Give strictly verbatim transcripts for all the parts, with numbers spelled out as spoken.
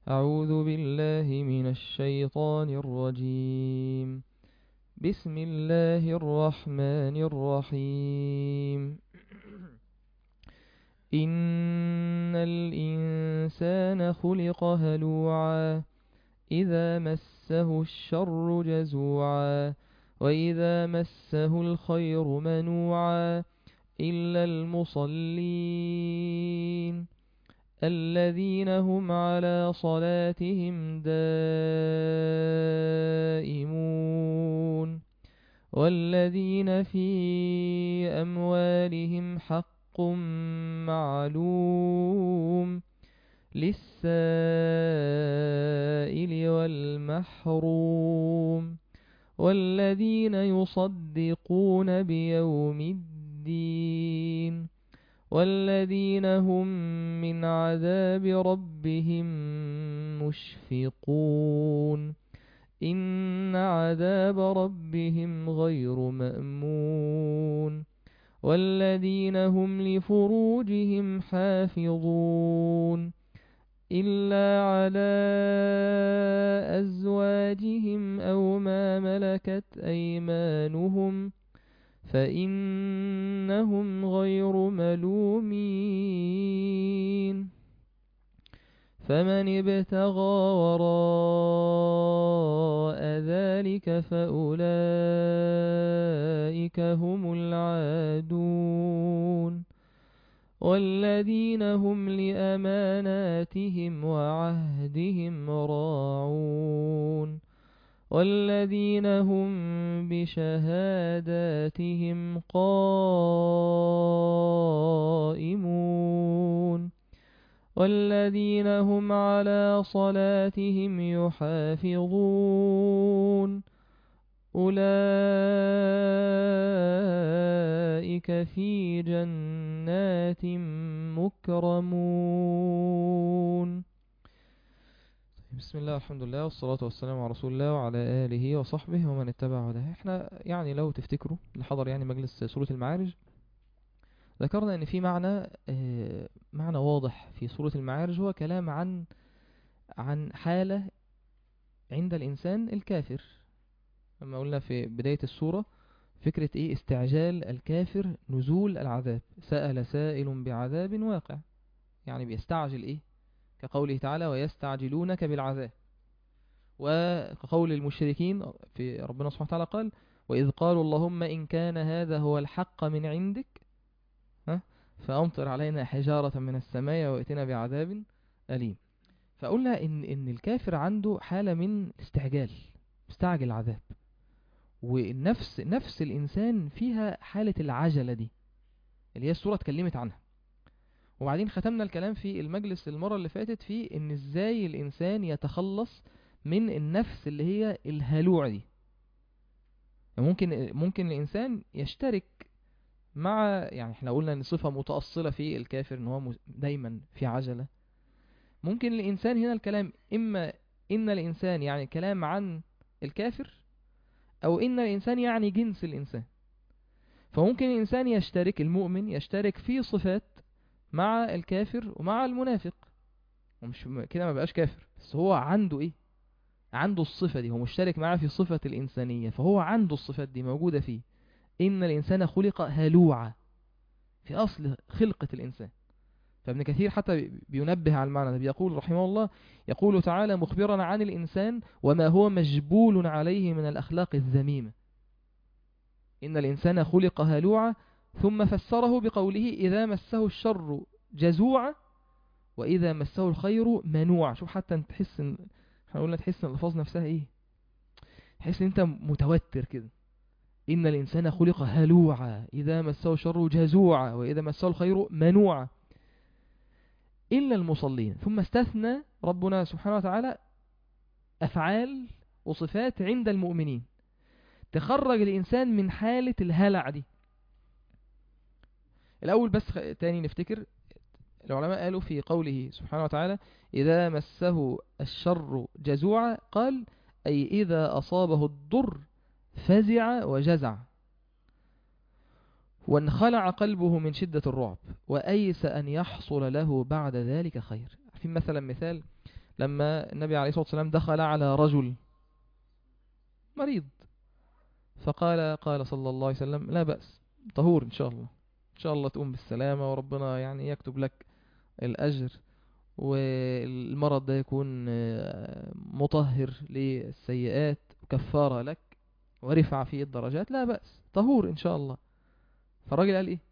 أعوذ بالله من الشيطان الرجيم. بسم الله الرحمن الرحيم. إن الإنسان خلق هلوعا إذا مسه الشر جزوعا وإذا مسه الخير منوعا إلا المصلين الذين هم على صلاتهم دائمون والذين في أموالهم حق معلوم للسائل والمحروم والذين يصدقون بيوم الدين والذين هم من عذاب ربهم مشفقون إن عذاب ربهم غير مأمون والذين هم لفروجهم حافظون إلا على أزواجهم أو ما ملكت أيمانهم فإنهم غير ملومين فمن ابتغى وراء ذلك فأولئك هم العادون والذين هم لأماناتهم وعهدهم راعون والذين هم بشهاداتهم قائمون والذين هم على صلاتهم يحافظون أولئك في جنات مكرمون. بسم الله والحمد لله والصلاة والسلام على رسول الله وعلى آله وصحبه ومن اتبع هداه. احنا يعني لو تفتكروا اللي حضر يعني مجلس سورة المعارج ذكرنا ان في معنى اه معنى واضح في سورة المعارج، هو كلام عن عن حالة عند الإنسان الكافر. لما قلنا في بداية السورة فكرة ايه؟ استعجال الكافر نزول العذاب، سأل سائل بعذاب واقع، يعني بيستعجل ايه؟ كقوله تعالى ويستعجلونك بالعذاب، وكقول المشركين في ربنا سبحانه وتعالى قال وإذ قالوا اللهم إن كان هذا هو الحق من عندك ها فأمطر علينا حجارة من السماء وائتنا بعذاب أليم. فقلنا إن, إن الكافر عنده حالة من استعجال، مستعجل العذاب، والنفس نفس الإنسان فيها حالة العجلة دي اللي هي السورة اتكلمت عنها. وبعدين ختمنا الكلام في المجلس المرة اللي فاتت في إن إزاي الإنسان يتخلص من النفس اللي هي الهلوع دي. ممكن ممكن الإنسان يشترك مع، يعني احنا قلنا ان صفة متأصلة في الكافر ان هو دايما في عجلة. ممكن الإنسان هنا الكلام إما إن الإنسان يعني كلام عن الكافر، أو إن الإنسان يعني جنس الإنسان. فممكن الإنسان يشترك، المؤمن يشترك في صفات مع الكافر ومع المنافق، ومش كده ما بقاش كافر، بس هو عنده إيه؟ عنده الصفة دي، هو مشترك معاه في صفة الإنسانية، فهو عنده الصفات دي موجودة فيه. إن الإنسان خلق هلوعا، في أصل خلقة الإنسان. فابن كثير حتى بينبه على المعنى ده، بيقول رحمه الله يقول تعالى مخبرا عن الإنسان وما هو مجبول عليه من الأخلاق الذميمة. إن الإنسان خلق هلوعا، ثم فسره بقوله إذا مسه الشر جزوعا وإذا مسه الخير منوعا. شوف حتى تحس ان احنا قلنا تحس ان الألفاظ نفسها ايه؟ تحس ان انت متوتر كده. إن الإنسان خلق هلوعا إذا مسه الشر جزوعا وإذا مسه الخير منوعا إلا المصلين. ثم استثنى ربنا سبحانه وتعالى أفعال وصفات عند المؤمنين تخرج الإنسان من حالة الهلع دي. الأول بس تاني نفتكر، العلماء قالوا في قوله سبحانه وتعالى إذا مسه الشر جزوعا، قال أي إذا أصابه الضر فزع وجزع وانخلع قلبه من شدة الرعب وأيس أن يحصل له بعد ذلك خير. في مثلا مثال لما النبي عليه الصلاة والسلام دخل على رجل مريض، فقال قال صلى الله عليه وسلم لا بأس، طهور إن شاء الله، إن شاء الله تقوم بالسلامة وربنا يعني يكتب لك الأجر، والمرض ده يكون مطهر للسيئات وكفارة لك ورفع فيه الدرجات، لا بأس طهور إن شاء الله. فالراجل قال إيه؟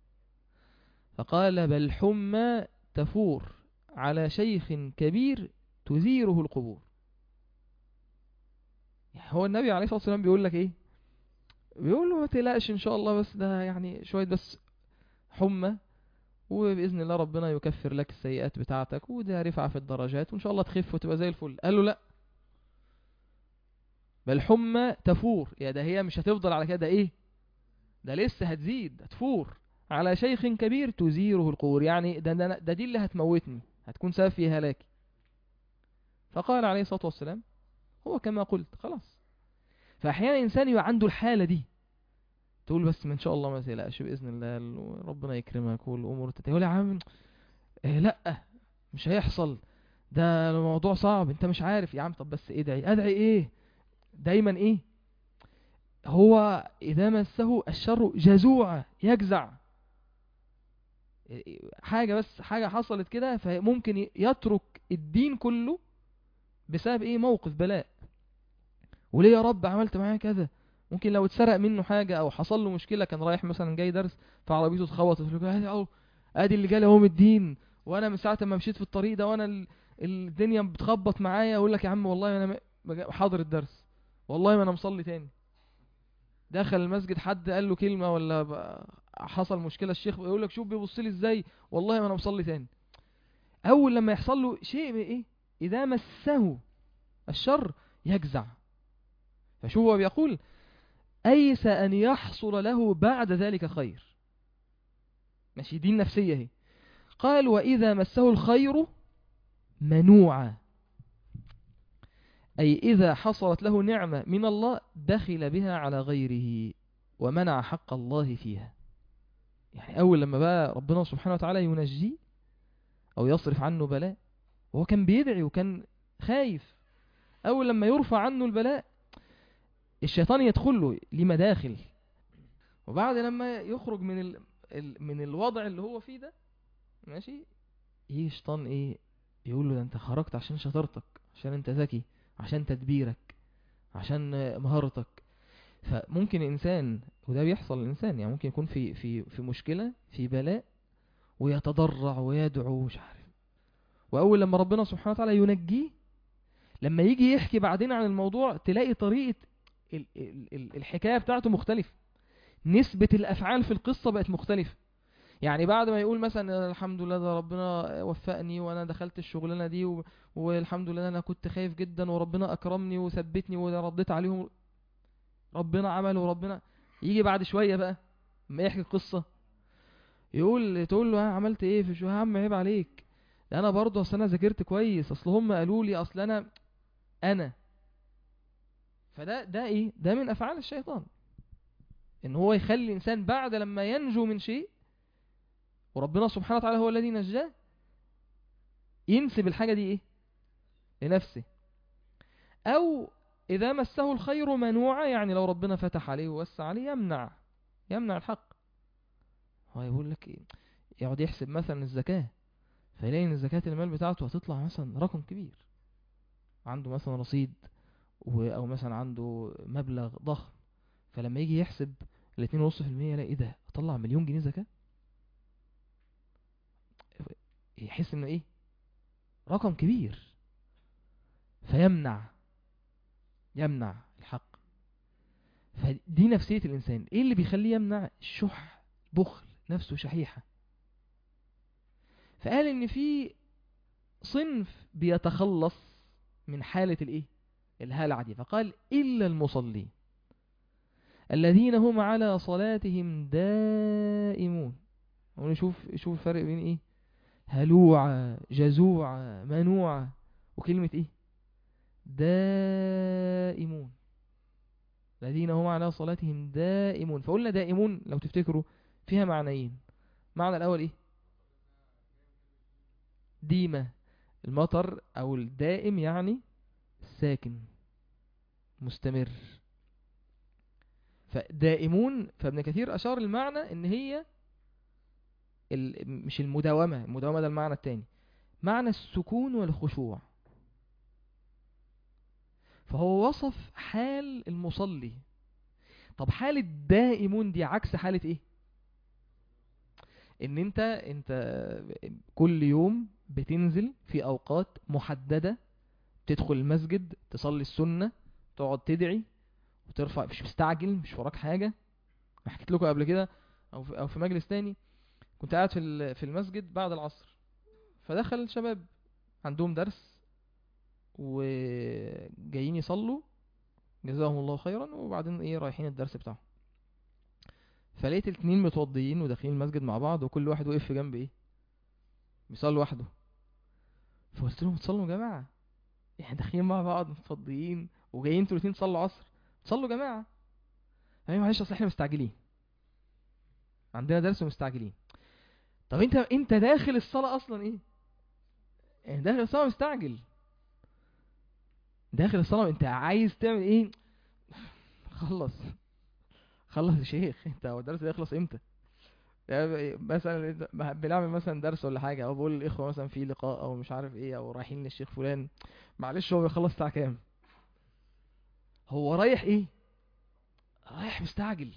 فقال بل حمى تفور على شيخ كبير تزيره القبور. يعني هو النبي عليه الصلاة والسلام بيقول لك إيه؟ بيقول له ما تقلقش إن شاء الله، بس ده يعني شوية بس حمى، وبإذن الله ربنا يكفر لك السيئات بتاعتك، وده رفع في الدرجات، وإن شاء الله تخف وتبقى زي الفل. قال له لا، بل حمى تفور، يا ده هي مش هتفضل على كده، إيه ده لسه هتزيد هتفور على شيخ كبير تزيره القبور، يعني ده, ده, ده دي اللي هتموتني، هتكون سبب في هلاكي. فقال عليه الصلاة والسلام هو كما قلت خلاص. فأحيانا الإنسان يبقى عنده الحالة دي، تقول بس ما إن شاء الله ما تقلقش بإذن الله ربنا يكرمك والأمور تتقول يا عم إيه لا مش هيحصل، ده الموضوع صعب انت مش عارف يا عم، طب بس ادعي. ادعي ايه؟ دايما ايه؟ هو اذا مسه الشر جزوع يجزع، حاجة بس حاجة حصلت كده فممكن يترك الدين كله بسبب ايه؟ موقف بلاء. وليه يا رب عملت معايا كذا؟ ممكن لو اتسرق منه حاجة او حصل له مشكلة، كان رايح مثلا جاي درس فعربيته اتخبطت، ادي اللي جالي اهو من الدين، وانا من ساعة ما مشيت في الطريق ده وانا ال... الدنيا بتخبط معايا. اقول لك يا عم والله انا م... حاضر الدرس، والله ما انا مصلي تاني. دخل المسجد حد قال له كلمة ولا ب... حصل مشكلة، الشيخ يقول لك شوف بيبص لي ازاي، والله ما انا مصلي تاني. اول لما يحصل له شيء ايه؟ اذا مسه الشر يجزع. فشوف هو بيقول ايس ان يحصل له بعد ذلك خير. ماشي، دي النفسية هي. قال واذا مسه الخير منوعا، أي إذا حصلت له نعمة من الله دخل بها على غيره ومنع حق الله فيها. يعني أول لما بقى ربنا سبحانه وتعالى ينجيه أو يصرف عنه بلاء، وهو كان بيدعي وكان خايف، أول لما يرفع عنه البلاء الشيطان يدخل له لمداخل، وبعد لما يخرج من ال... ال... من الوضع اللي هو فيه ده، ماشي، يجي الشيطان إيه؟ يقول له ده أنت خرجت عشان شطارتك، عشان أنت ذكي، عشان تدبيرك، عشان مهارتك. فممكن الإنسان، وده بيحصل الإنسان، يعني ممكن يكون في في في مشكلة في بلاء ويتضرع ويدعو مش عارف، وأول لما ربنا سبحانه وتعالى ينجيه، لما يجي يحكي بعدين عن الموضوع تلاقي طريقة ال ال ال الحكاية بتاعته مختلفة، نسبة الأفعال في القصة بقت مختلفة. يعني بعد ما يقول مثلا الحمد لله ده ربنا وفقني وانا دخلت الشغلانة دي و... والحمد لله انا كنت خايف جدا وربنا اكرمني وثبتني ورديت عليهم، ربنا عمل وربنا، يجي بعد شوية بقى ما يحكي القصة يقول تقول له ها عملت ايه في شو يا عم عيب عليك، ده انا برضه اصل انا ذاكرت كويس، اصل هم قالوا لي، اصل انا انا فده ده ايه؟ ده من افعال الشيطان، ان هو يخلي الانسان بعد لما ينجو من شيء وربنا سبحانه وتعالى هو الذي نجاه ينسب الحاجة دي ايه؟ لنفسه. او اذا مسه الخير منوعا، يعني لو ربنا فتح عليه ووسع عليه يمنع يمنع الحق. هو يقول لك ايه؟ يقعد يحسب مثلا الزكاة، فيلاقي ان زكاة المال بتاعته هتطلع مثلا رقم كبير، عنده مثلا رصيد او مثلا عنده مبلغ ضخم، فلما يجي يحسب الاتنين ونص في المية يلاقي ايه ده؟ اطلع مليون جنيه زكاة، يحس انه ايه؟ رقم كبير، فيمنع يمنع الحق. فدي نفسية الانسان. ايه اللي بيخليه يمنع؟ الشح، بخل، نفسه شحيحة. فقال ان في صنف بيتخلص من حالة الايه؟ الهلع دي، فقال إلا المصلين الذين هم على صلاتهم دائمون. ونشوف شوف الفرق بين ايه؟ هلوعة، جزوعة، منوعة، وكلمة ايه؟ دائمون، الذين هم على صلاتهم دائمون. فقلنا دائمون لو تفتكروا فيها معنيين. معنى الأول ايه؟ ديمة، المطر او الدائم يعني ساكن مستمر. فدائمون، فابن كثير اشار المعنى ان هي ال... مش المداومة، المداومة ده المعنى التاني، معنى السكون والخشوع. فهو وصف حال المصلي. طب حال الدائمون دي عكس حالة ايه؟ ان انت انت كل يوم بتنزل في اوقات محددة، تدخل المسجد تصلي السنة، تقعد تدعي وترفع، مش مستعجل، مش وراك حاجة. حكيت لكم قبل كده او في, أو في مجلس تاني، كنت قاعد في في المسجد بعد العصر، فدخل شباب عندهم درس وجايين يصلوا جزاهم الله خيرا، وبعدين ايه رايحين الدرس بتاعهم. فلقيت الاتنين متوضيين وداخلين المسجد مع بعض، وكل واحد وقف في جنب ايه بيصلي لوحده. فقلت لهم تصلوا يا جماعه، احنا داخلين مع بعض متفضيين وجايين انتوا الاتنين تصلوا عصر، تصلوا يا جماعه. ايوه معلش اصل احنا مستعجلين، عندنا درس ومستعجلين. طب انت انت داخل الصلاه اصلا ايه؟ يعني داخل الصلاه مستعجل، داخل الصلاه انت عايز تعمل ايه؟ خلص خلص يا شيخ، انت هو الدرس ده يخلص امتى؟ يعني مثلا بنعمل مثلا درس ولا حاجه، او بقول للاخوه مثلا في لقاء او مش عارف ايه، او رايحين للشيخ فلان، معلش هو بيخلص الساعه كام؟ هو رايح ايه؟ رايح مستعجل.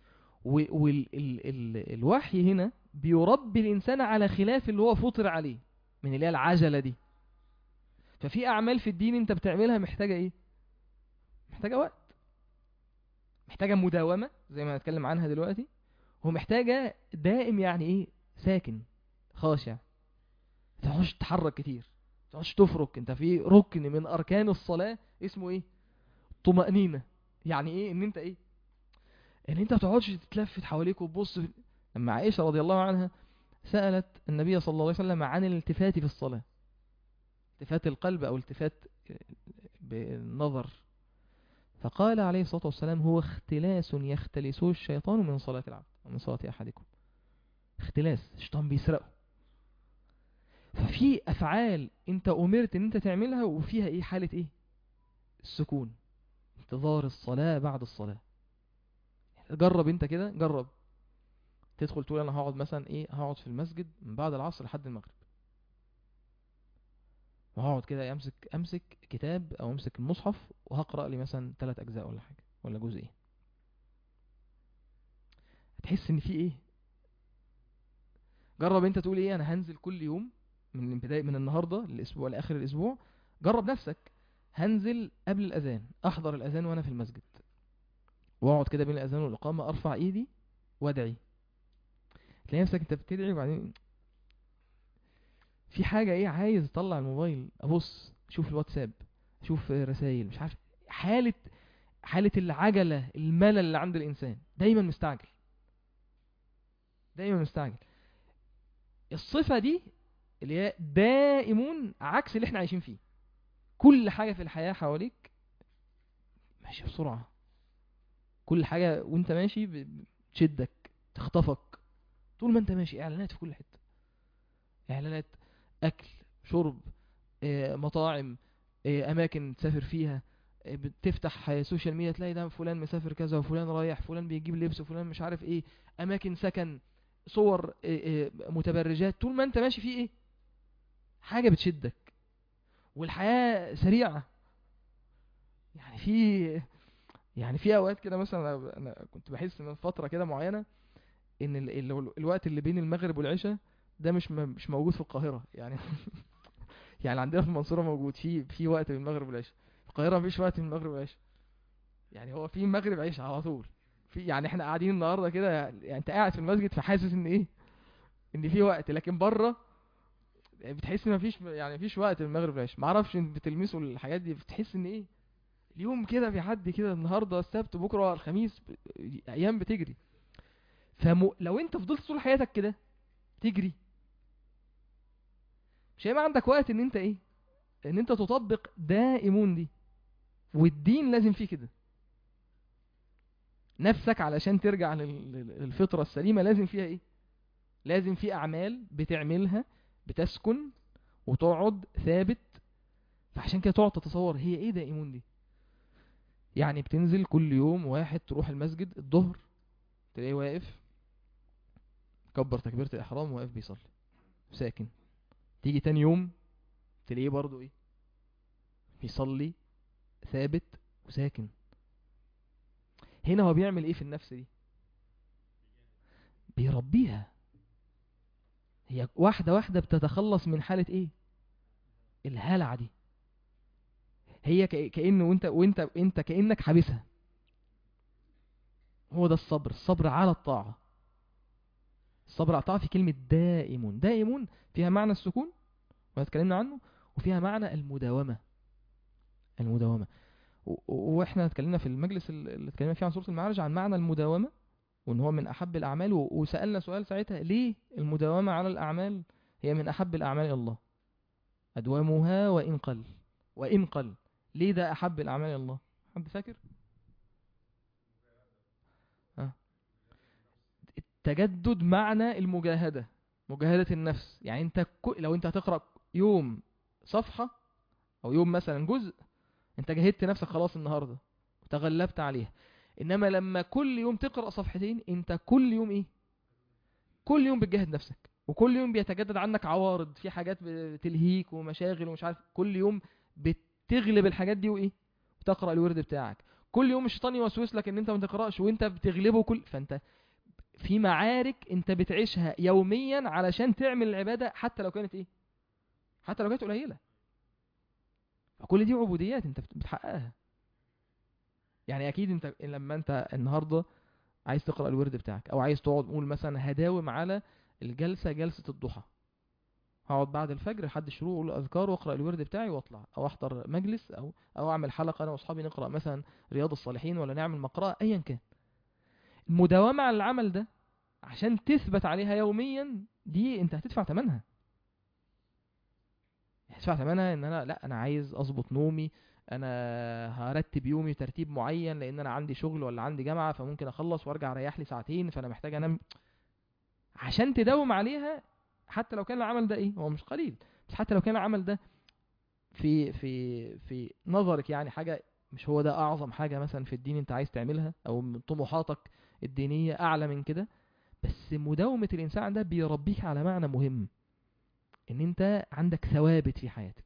والوحي هنا بيربي الانسان على خلاف اللي هو فطر عليه من اللي هي العجله دي. ففي اعمال في الدين انت بتعملها محتاجه ايه؟ محتاجه وقت، محتاجه مداومه زي ما هنتكلم عنها دلوقتي، ومحتاجه دائم يعني ايه؟ ساكن خاشع، ما تقعدش تتحرك كتير، ما تقعدش تفرك. انت في ركن من اركان الصلاه اسمه ايه؟ طمأنينة. يعني ايه؟ ان انت ايه؟ ان انت ما تقعدش تتلفت حواليك وتبص. لما عائشه رضي الله عنها سألت النبي صلى الله عليه وسلم عن الالتفات في الصلاة، التفات القلب او التفات بالنظر، فقال عليه الصلاة والسلام هو اختلاس يختلسه الشيطان من صلاة العبد ومن صلاة أحدكم. اختلاس، الشيطان بيسرقه. ففي أفعال انت أمرت ان انت تعملها وفيها ايه؟ حالة ايه؟ السكون، انتظار الصلاة بعد الصلاة. جرب انت كده، جرب تدخل تقول انا هقعد مثلا ايه، هقعد في المسجد من بعد العصر لحد المغرب، وهقعد كده امسك امسك كتاب او امسك المصحف وهقرأ لي مثلا ثلاث اجزاء ولا حاجة ولا جزئين. هتحس ان في ايه؟ جرب انت تقول ايه، انا هنزل كل يوم من بداية من النهاردة للاسبوع لاخر الاسبوع. جرب نفسك، هنزل قبل الاذان، احضر الاذان وانا في المسجد، واقعد كده بين الاذان والاقامة ارفع ايدي وادعي. تلاقي نفسك انت بتدعي وبعدين في حاجة ايه، عايز اطلع الموبايل ابص اشوف الواتساب، اشوف رسائل، مش عارف. حالة حالة العجلة، الملل اللي عند الانسان، دايما مستعجل دايما مستعجل. الصفة دي اللي هي دائمون عكس اللي احنا عايشين فيه. كل حاجة في الحياة حواليك ماشية بسرعة، كل حاجة وانت ماشي بتشدك تخطفك. طول ما انت ماشي اعلانات في كل حتة، اعلانات اكل شرب، اه مطاعم، اه اماكن تسافر فيها، اه بتفتح سوشيال ميديا تلاقي ده فلان مسافر كذا وفلان رايح، فلان بيجيب لبس وفلان مش عارف ايه، اماكن سكن، صور اه اه متبرجات. طول ما انت ماشي فيه ايه؟ حاجة بتشدك. والحياة سريعة. يعني في يعني في اوقات كده مثلا، انا أنا كنت بحس من فتره كده معينه ان ال... ال... الوقت اللي بين المغرب والعشاء ده مش م... مش موجود في القاهره يعني. يعني عندنا في المنصوره موجود في في وقت بين المغرب والعشاء، في القاهره مفيش وقت بين المغرب والعشاء. يعني هو في مغرب عشاء على طول. في يعني احنا قاعدين النهارده كده، يعني انت قاعد في المسجد فحاسس ان ايه؟ ان في وقت، لكن بره بتحس ان مفيش، يعني مفيش وقت بين المغرب والعشاء. معرفش انت بتلمسوا الحاجات دي، بتحس ان ايه؟ اليوم كده بيعدي كده، النهارده السبت بكره الخميس، ب... ايام بتجري. فلو انت فضلت طول حياتك كده تجري، مش هيبقى عندك وقت ان انت ايه؟ ان انت تطبق دائمون دي. والدين لازم فيه كده. نفسك علشان ترجع لل- لل- للفطرة السليمة لازم فيها ايه؟ لازم في اعمال بتعملها بتسكن وتقعد ثابت. فعشان كده تقعد تتصور هي ايه دائمون دي. يعني بتنزل كل يوم واحد تروح المسجد الظهر تلاقيه واقف كبر تكبيرة الإحرام واقف بيصلي ساكن. تيجي تاني يوم تلاقيه برضو ايه بيصلي ثابت وساكن. هنا هو بيعمل ايه في النفس دي؟ بيربيها. هي واحدة واحدة بتتخلص من حالة ايه الهلع دي. هي كأ- كأنه وانت وانت انت كأنك حابسها. هو ده الصبر. الصبر على الطاعة. الصبر على الطاعة في كلمة دائم. دائم فيها معنى السكون واتكلمنا عنه، وفيها معنى المداومة. المداومة. و- و- واحنا اتكلمنا في المجلس اللي اتكلمنا فيه عن سورة المعارج عن معنى المداومة، وان هو من احب الاعمال. و- وسألنا سؤال ساعتها ليه المداومة على الاعمال هي من احب الاعمال الى الله. ادومها وان قل. وان قل ليه ده احب الاعمال الى الله؟ حد فاكر؟ اه التجدد معنى المجاهدة. مجاهدة النفس. يعني انت كو- لو انت هتقرأ يوم صفحة او يوم مثلا جزء، انت جاهدت نفسك خلاص النهاردة وتغلبت عليها. انما لما كل يوم تقرأ صفحتين انت كل يوم ايه كل يوم بتجاهد نفسك، وكل يوم بيتجدد عنك عوارض في حاجات بتلهيك ومشاغل ومش عارف. كل يوم بتغلب الحاجات دي وايه وتقرأ الورد بتاعك. كل يوم الشيطان يوسوس لك ان انت ما تقرأش وانت بتغلبه. كل فانت في معارك انت بتعيشها يوميا علشان تعمل العبادة حتى لو كانت ايه حتى لو كانت قليلة. فكل دي عبوديات انت بت- بتحققها. يعني اكيد انت لما انت النهاردة عايز تقرأ الورد بتاعك او عايز تقعد قول مثلا هداوم على الجلسة جلسة الضحى، هقعد بعد الفجر لحد الشروق اقول اذكار واقرا الورد بتاعي واطلع، او احضر مجلس، او او اعمل حلقه انا واصحابي نقرا مثلا رياض الصالحين ولا نعمل مقرأة ايا كان. المداومه على العمل ده عشان تثبت عليها يوميا دي انت هتدفع ثمنها. هتدفع ثمنها ان انا لا انا عايز اظبط نومي، انا هرتب يومي ترتيب معين لان انا عندي شغل ولا عندي جامعه فممكن اخلص وارجع اريح لي ساعتين فانا محتاج انام. عشان تداوم عليها حتى لو كان العمل ده ايه هو مش قليل، بس حتى لو كان العمل ده في في في نظرك يعني حاجة مش هو ده أعظم حاجة مثلا في الدين أنت عايز تعملها، أو من طموحاتك الدينية أعلى من كده، بس مداومة الإنسان ده بيربيك على معنى مهم، إن أنت عندك ثوابت في حياتك.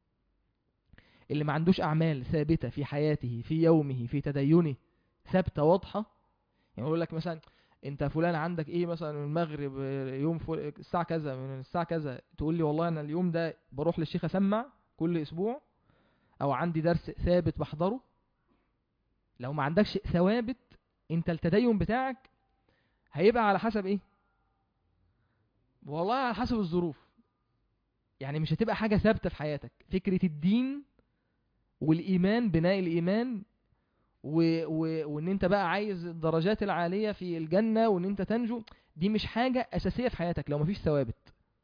اللي ما عندوش أعمال ثابتة في حياته في يومه في تدينه ثابتة واضحة. يعني يقول لك مثلا انت فلان عندك ايه مثلا من المغرب يوم فل... الساعة كذا من الساعة كذا، تقول لي والله انا اليوم ده بروح للشيخ اسمع كل اسبوع، او عندي درس ثابت بحضره. لو ما عندكش ثوابت انت التدين بتاعك هيبقى على حسب ايه والله على حسب الظروف. يعني مش هتبقى حاجة ثابتة في حياتك. فكرة الدين والايمان بناء الايمان و... و... وان انت بقى عايز الدرجات العالية في الجنة وان انت تنجو، دي مش حاجة اساسية في حياتك لو مفيش ثوابت.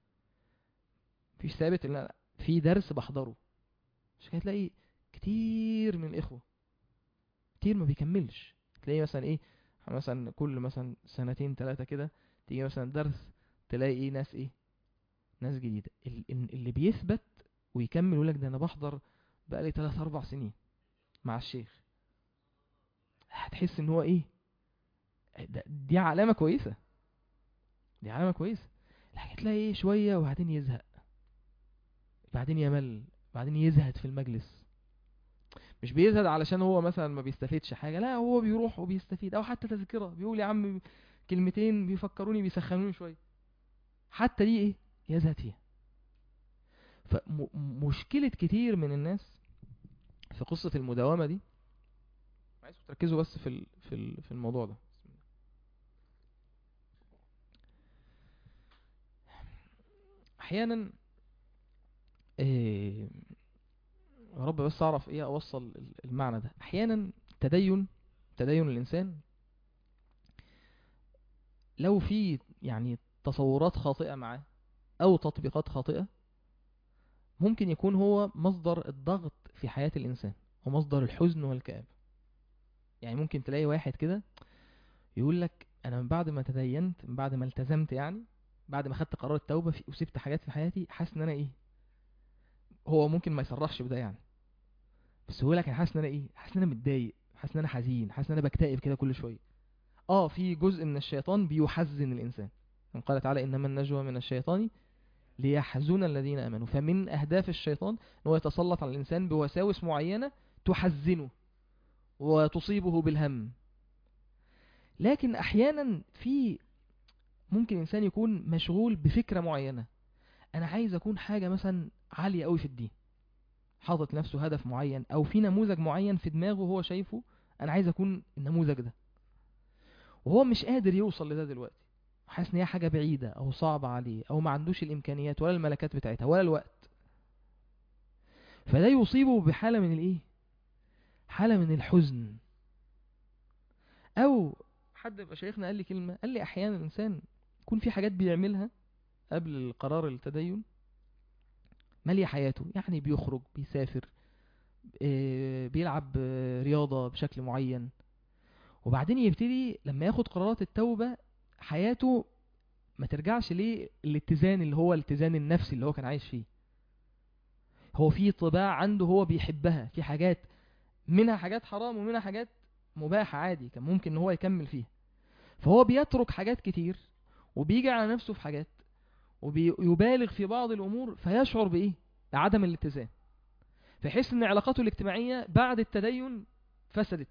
مفيش ثابت ان أنا في درس بحضره. مش هتلاقي كتير من الاخوة كتير ما بيكملش. تلاقي مثلا ايه مثلا كل مثلا سنتين ثلاثة كده تيجي مثلا درس تلاقي ايه ناس ايه ناس جديدة. ال- ال- اللي بيثبت ويكمل يقول لك ده انا بحضر بقالي ثلاث اربع سنين مع الشيخ. هتحس ان هو ايه ده دي علامة كويسة. دي علامة كويسة. لكن تلاقي ايه شوية وبعدين يزهق، بعدين يمل، بعدين يزهد في المجلس. مش بيزهد علشان هو مثلا ما بيستفيدش حاجة، لا هو بيروح وبيستفيد، او حتى تذكرة بيقول يا عم كلمتين بيفكروني بيسخنوني شوية، حتى دي ايه يزهد فيها. فمشكلة كتير من الناس في قصة المداومة دي، عايزكم تركزوا بس في ال- في ال- في الموضوع ده. احيانا إيه يا رب بس اعرف ايه اوصل ال- المعنى ده. احيانا تدين تدين الانسان لو في يعني تصورات خاطئة معاه او تطبيقات خاطئة ممكن يكون هو مصدر الضغط في حياة الانسان ومصدر الحزن والكآبة. يعني ممكن تلاقي واحد كده يقول لك انا من بعد ما تدينت من بعد ما التزمت يعني بعد ما خدت قرار التوبة في وسبت حاجات في حياتي حاسس ان انا ايه هو ممكن ما يصرحش بده يعني، بس هو لك انا حاسس ان انا ايه، حاسس ان انا متضايق، حاسس ان انا حزين، حاسس ان انا بكتئب كده كل شويه. اه في جزء من الشيطان بيحزن الانسان. قال تعالى انما النجوى من الشيطان ليحزن الذين امنوا. فمن اهداف الشيطان ان هو يتسلط على الانسان بوساوس معينه تحزنه وتصيبه بالهم. لكن احيانا في ممكن انسان يكون مشغول بفكره معينه، انا عايز اكون حاجه مثلا عاليه قوي في الدين، حاطط نفسه هدف معين او في نموذج معين في دماغه هو شايفه انا عايز اكون النموذج ده، وهو مش قادر يوصل لده دلوقتي، حاسس ان هي حاجه بعيده او صعبه عليه او ما عندوش الامكانيات ولا الملكات بتاعتها ولا الوقت. فده يصيبه بحاله من الايه، حاله من الحزن. او حد من مشايخنا قال لي كلمه، قال لي احيانا الانسان يكون في حاجات بيعملها قبل القرار التدين ماليه حياته، يعني بيخرج بيسافر، آه، بيلعب آه، رياضه بشكل معين، وبعدين يبتدي لما ياخد قرارات التوبه حياته ما ترجعش ليه الاتزان اللي هو الاتزان النفسي اللي هو كان عايش فيه. هو في طباع عنده هو بيحبها، في حاجات منها حاجات حرام ومنها حاجات مباحة عادي كان ممكن ان هو يكمل فيها، فهو بيترك حاجات كتير وبيجي على نفسه في حاجات وبيبالغ في بعض الامور فيشعر بايه، بعدم الاتزان، فيحس ان علاقاته الاجتماعية بعد التدين فسدت،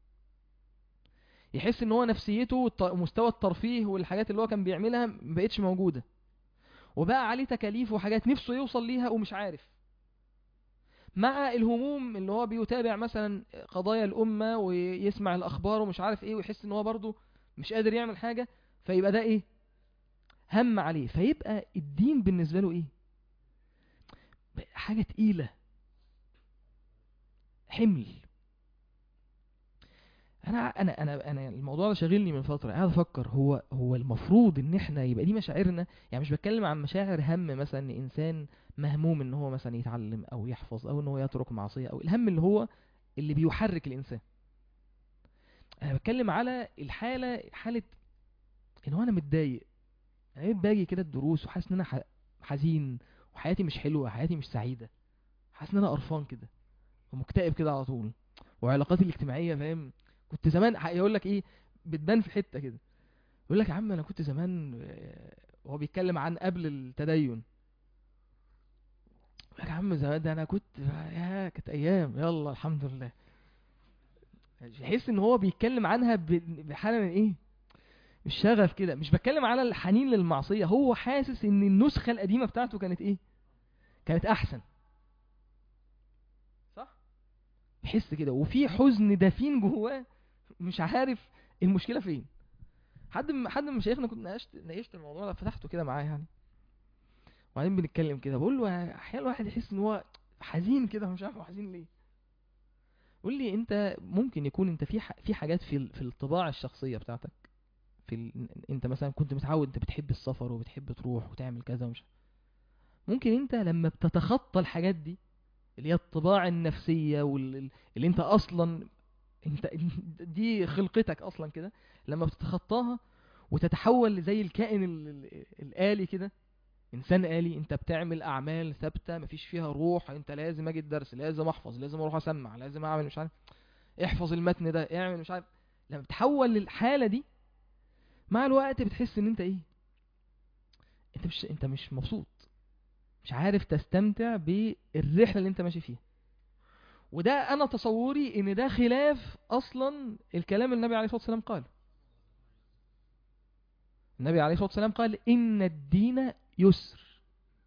يحس ان هو نفسيته ومستوى الترفيه والحاجات اللي هو كان بيعملها مبقتش موجودة، وبقى عليه تكاليف وحاجات نفسه يوصل ليها ومش عارف، مع الهموم اللي هو بيتابع مثلا قضايا الأمة ويسمع الأخبار ومش عارف ايه ويحس ان هو برضه مش قادر يعمل حاجة، فيبقى ده ايه، هم عليه، فيبقى الدين بالنسبة له ايه، حاجة تقيلة، حمل. انا انا انا انا الموضوع ده شاغلني من فتره، قاعد افكر هو هو المفروض ان احنا يبقى دي مشاعرنا، يعني مش بتكلم عن مشاعر هم مثلا ان انسان مهموم ان هو مثلا يتعلم او يحفظ او ان هو يترك معصيه، او الهم اللي هو اللي بيحرك الانسان. انا بتكلم على الحاله، حاله ان هو انا متضايق، انا باجي كده الدروس وحاسس ان انا ح- حزين وحياتي مش حلوه، حياتي مش سعيده، حاسس ان انا قرفان كده ومكتئب كده على طول، وعلاقاتي الاجتماعيه فاهم، كنت زمان ح- يقول لك ايه، بتبان في حته كده، يقول لك يا عم انا كنت زمان آه، وهو بيتكلم عن قبل التدين، يقول لك يا عم زمان ده انا كنت يا كانت ايام يلا الحمد لله، يحس ان هو بيتكلم عنها ب- بحاله من ايه، مش شغف كده، مش بتكلم على الحنين للمعصيه، هو حاسس ان النسخه القديمه بتاعته كانت ايه، كانت احسن، صح، يحس كده وفي حزن دفين جواه مش عارف المشكله فين. حد من حد من مشايخنا كنت ناقشت ناقشت الموضوع ده، فتحته كده معاه يعني، وبعدين بنتكلم كده بقول له احيانا الواحد يحس ان هو حزين كده مش عارف هو حزين ليه. قول لي انت ممكن يكون انت في ح... في حاجات في ال... في الطباع الشخصيه بتاعتك، في ال... انت مثلا كنت متعود انت بتحب السفر وبتحب تروح وتعمل كذا ومش، ممكن انت لما بتتخطى الحاجات دي اللي هي الطباع النفسيه وال... اللي انت اصلا انت دي خلقتك اصلا كده، لما بتتخطاها وتتحول زي الكائن ال... ال... الآلي كده، انسان آلي، انت بتعمل اعمال ثابته مفيش فيها روح، انت لازم اجي الدرس، لازم احفظ، لازم اروح اسمع، لازم اعمل مش عارف، احفظ المتن ده، اعمل مش عارف، لما بتحول للحاله دي مع الوقت بتحس ان انت ايه، انت مش انت مش مبسوط، مش عارف تستمتع بالرحله اللي انت ماشي فيها. وده انا تصوري ان ده خلاف اصلا الكلام اللي النبي عليه الصلاه والسلام قال. النبي عليه الصلاه والسلام قال ان الدين يسر،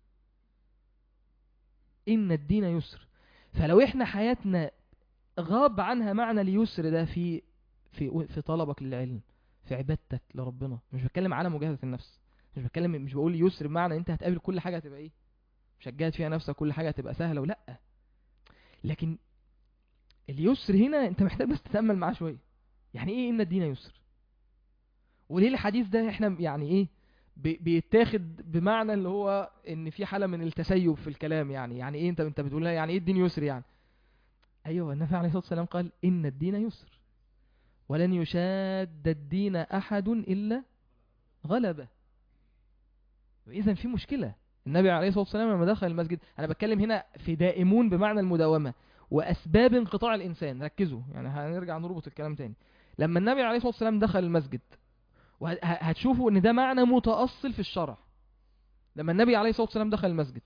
ان الدين يسر. فلو احنا حياتنا غاب عنها معنى اليسر ده في في في طلبك للعلم، في عبادتك لربنا، مش بتكلم على مجاهدة النفس، مش بتكلم مش بقول يسر بمعنى انت هتقابل كل حاجة هتبقى ايه، مش هتجاهد فيها نفسك كل حاجة هتبقى سهلة ولا، لكن اليسر هنا انت محتاج بس تتأمل معاه شوية، يعني ايه ان الدين يسر، وليه الحديث ده احنا يعني ايه بي- بيتاخد بمعنى اللي هو ان في حالة من التسيب في الكلام، يعني يعني ايه انت انت بتقول لها يعني ايه الدين يسر يعني، ايوه النبي عليه الصلاة والسلام قال ان الدين يسر ولن يشاد الدين أحد إلا غلبه. إذا في مشكلة النبي عليه الصلاة والسلام لما دخل المسجد، انا بتكلم هنا في دائمون بمعنى المداومة، واسباب انقطاع الانسان، ركزوا يعني هنرجع نربط الكلام تاني. لما النبي عليه الصلاة والسلام دخل المسجد، وهتشوفوا ان ده معنى متأصل في الشرع. لما النبي عليه الصلاة والسلام دخل المسجد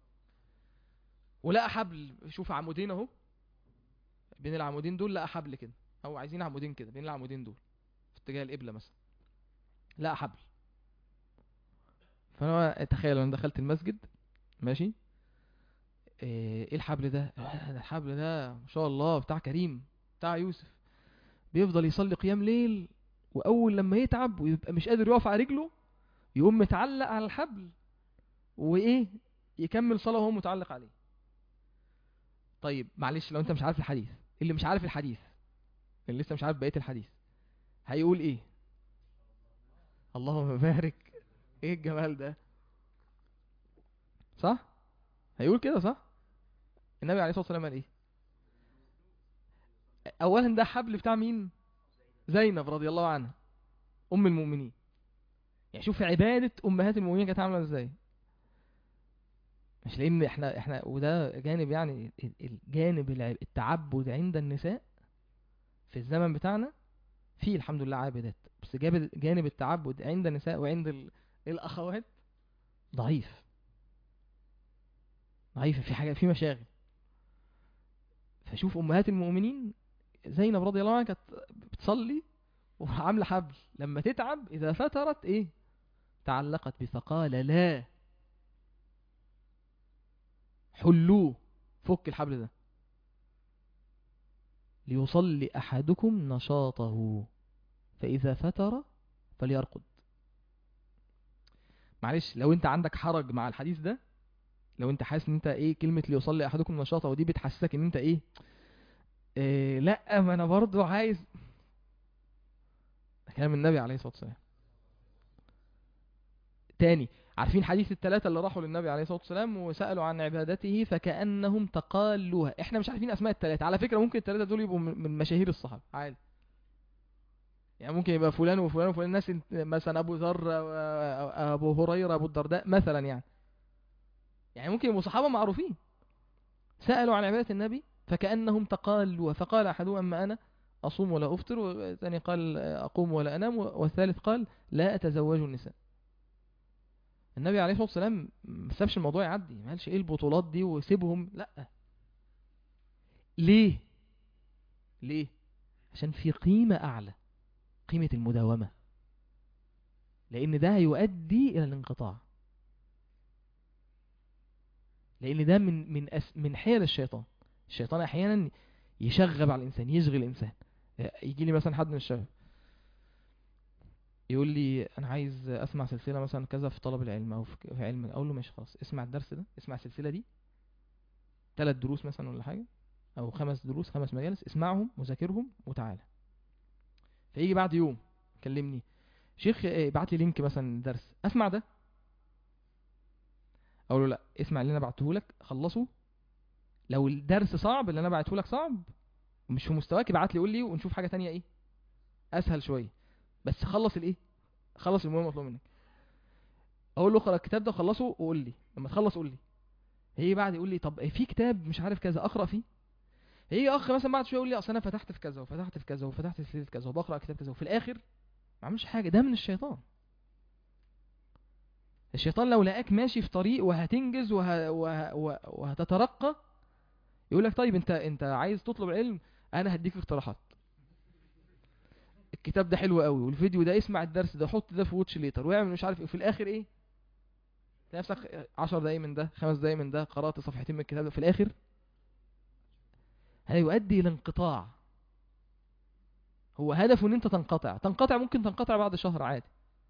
ولقى حبل، شوف عمودين اهو، بين العمودين دول لقى حبل كده، او عايزين عمودين كده بين العمودين دول في اتجاه القبلة مثلا، لقى حبل. فانا تخيل انا دخلت المسجد ماشي، ايه الحبل ده؟ ده الحبل ده ما شاء الله بتاع كريم، بتاع يوسف، بيفضل يصلي قيام ليل، واول لما يتعب ويبقى مش قادر يقف على رجله يقوم متعلق على الحبل، وايه، يكمل صلاة وهو متعلق عليه. طيب معلش، لو انت مش عارف الحديث، اللي مش عارف الحديث، اللي لسه مش عارف بقية الحديث، هيقول ايه؟ اللهم بارك، ايه الجمال ده، صح؟ هيقول كده صح؟ النبي عليه الصلاة والسلام قال ايه؟ اولا ده حبل بتاع مين؟ زينب رضي الله عنها ام المؤمنين. يعني شوف عبادة امهات المؤمنين كانت عاملة ازاي. مش لان احنا احنا وده جانب، يعني الجانب التعبد عند النساء في الزمن بتاعنا فيه الحمد لله عابدات، بس جانب التعبد عند النساء وعند الاخوات ضعيف، ضعيف في حاجة، في مشاغل. فشوف امهات المؤمنين زينب رضي الله عنها كانت بتصلي وعامله حبل، لما تتعب اذا فترت ايه، تعلقت به، فقال لا حلوه، فك الحبل ده، ليصلي احدكم نشاطه فاذا فتر فليرقد. معلش لو انت عندك حرج مع الحديث ده، لو انت حاسس ان انت ايه كلمة ليصلي احدكم نشاطه ودي بتحسسك ان انت ايه, إيه لا ما انا برضو عايز، كلام النبي عليه الصلاة والسلام. تاني، عارفين حديث الثلاثة اللي راحوا للنبي عليه الصلاة والسلام وسألوا عن عبادته فكأنهم تقالوها؟ احنا مش عارفين اسماء الثلاثة على فكرة، ممكن الثلاثة دول يبقوا من مشاهير الصحابة عادي، يعني ممكن يبقى فلان وفلان وفلان، الناس مثلا ابو ذر، ابو هريرة، ابو الدرداء مثلا، يعني يعني ممكن يبقوا صحابة معروفين. سألوا عن عبادة النبي فكأنهم تقالوا، فقال أحدهم أما أنا أصوم ولا أفطر، والثاني قال أقوم ولا أنام، والثالث قال لا أتزوج النساء. النبي عليه الصلاة والسلام ما سابش الموضوع يعدي، ما قالش ايه البطولات دي وسيبهم، لا. ليه؟ ليه؟ عشان في قيمة أعلى، قيمة المداومة، لأن ده هيؤدي إلى الانقطاع، لأن ده من من أس من حيل الشيطان. الشيطان أحيانا يشغب على الإنسان، يشغل الإنسان. يجي لي مثلا حد من الشباب يقول لي انا عايز اسمع سلسله مثلا كذا في طلب العلم او في علم، اقول له ماشي خلاص، اسمع الدرس ده، اسمع السلسله دي، ثلاث دروس مثلا ولا حاجه، او خمس دروس، خمس مجالس، اسمعهم وذاكرهم وتعالى. فيجي بعد يوم كلمني، شيخ ابعت لي لينك مثلا درس اسمع ده، اقول له لا، اسمع اللي انا بعته لك خلصه، لو الدرس صعب اللي انا بعته لك صعب ومش في مستواك ابعت لي قول لي ونشوف حاجه تانية ايه اسهل شويه، بس خلص الايه، خلص المهم مطلوب منك. اقول له اقرا الكتاب ده خلصه وقول لي، لما تخلص قول لي. هي بعد يقول لي طب في كتاب مش عارف كذا اقرا فيه، هي اخ مثلا بعد شويه يقول لي اصل انا فتحت في كذا وفتحت في كذا وفتحت في سلسله كذا وبقرا كتاب كذا، وفي الاخر ما عملش حاجه. ده من الشيطان. الشيطان لو لقاك ماشي في طريق وهتنجز وه... وه... وه... وهتترقى، يقول لك طيب انت انت عايز تطلب العلم، انا هديك اقتراحات، الكتاب ده حلو قوي والفيديو ده، اسمع الدرس ده، حط ده في واتش ليتر، واعمل مش عارف ايه، وفي الاخر ايه، تلاقي نفسك عشر دقايق من ده، خمس دقايق من ده، قرأت صفحتين من الكتاب ده، في الاخر هيؤدي الى انقطاع. هو هدفه ان انت تنقطع، تنقطع ممكن تنقطع بعد شهر عادي،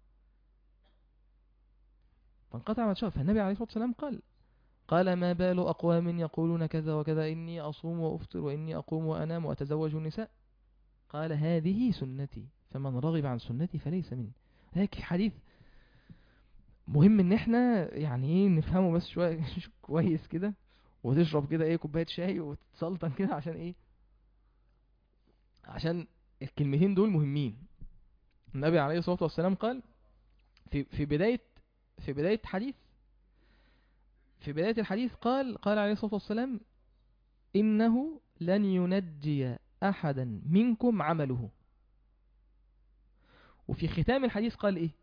تنقطع بعد شهر. فالنبي عليه الصلاة والسلام قال قال ما بال أقوام يقولون كذا وكذا، إني أصوم وأفطر وإني أقوم وأنام وأتزوج النساء، قال هذه سنتي فمن رغب عن سنتي فليس مني. هيك حديث مهم ان احنا يعني ايه نفهمه بس شوية كويس كده، وتشرب كده ايه كوباية شاي وتسلطن كده، عشان ايه، عشان الكلمتين دول مهمين. النبي عليه الصلاة والسلام قال في في بداية في بداية حديث في بداية الحديث قال قال عليه الصلاة والسلام إنه لن ينجي أحدا منكم عمله. وفي ختام الحديث قال إيه؟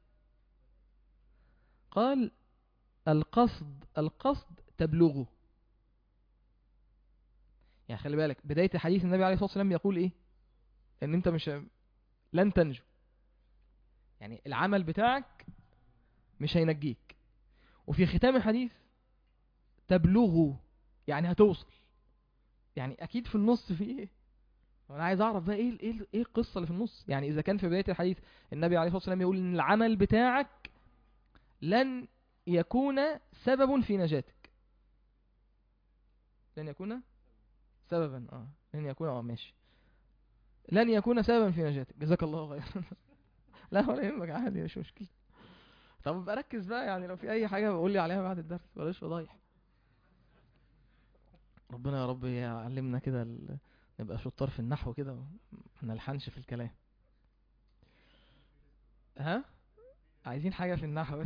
قال القصد القصد تبلغه. يعني خلي بالك بداية الحديث النبي عليه الصلاة والسلام يقول إيه؟ إن أنت مش لن تنجو، يعني العمل بتاعك مش هينجيك. وفي ختام الحديث تبلغه، يعني هتوصل. يعني أكيد في النص في إيه؟ انا عايز اعرف بقى ايه ايه ايه القصه اللي في النص. يعني اذا كان في بدايه الحديث النبي عليه الصلاه والسلام يقول ان العمل بتاعك لن يكون سبب في نجاتك، لن يكون سببا اه لن يكون اه ماشي لن يكون سببا في نجاتك، جزاك الله خير. لا ولا يهمك عادي مش مشكله. طب ابقى ركز بقى، يعني لو في اي حاجه بقول لي عليها بعد الدرس، بلاش فضايح. ربنا يا رب يعلمنا كده ال... نبقى شطار في النحو كده وما نلحنش في الكلام. ها عايزين حاجه في النحو.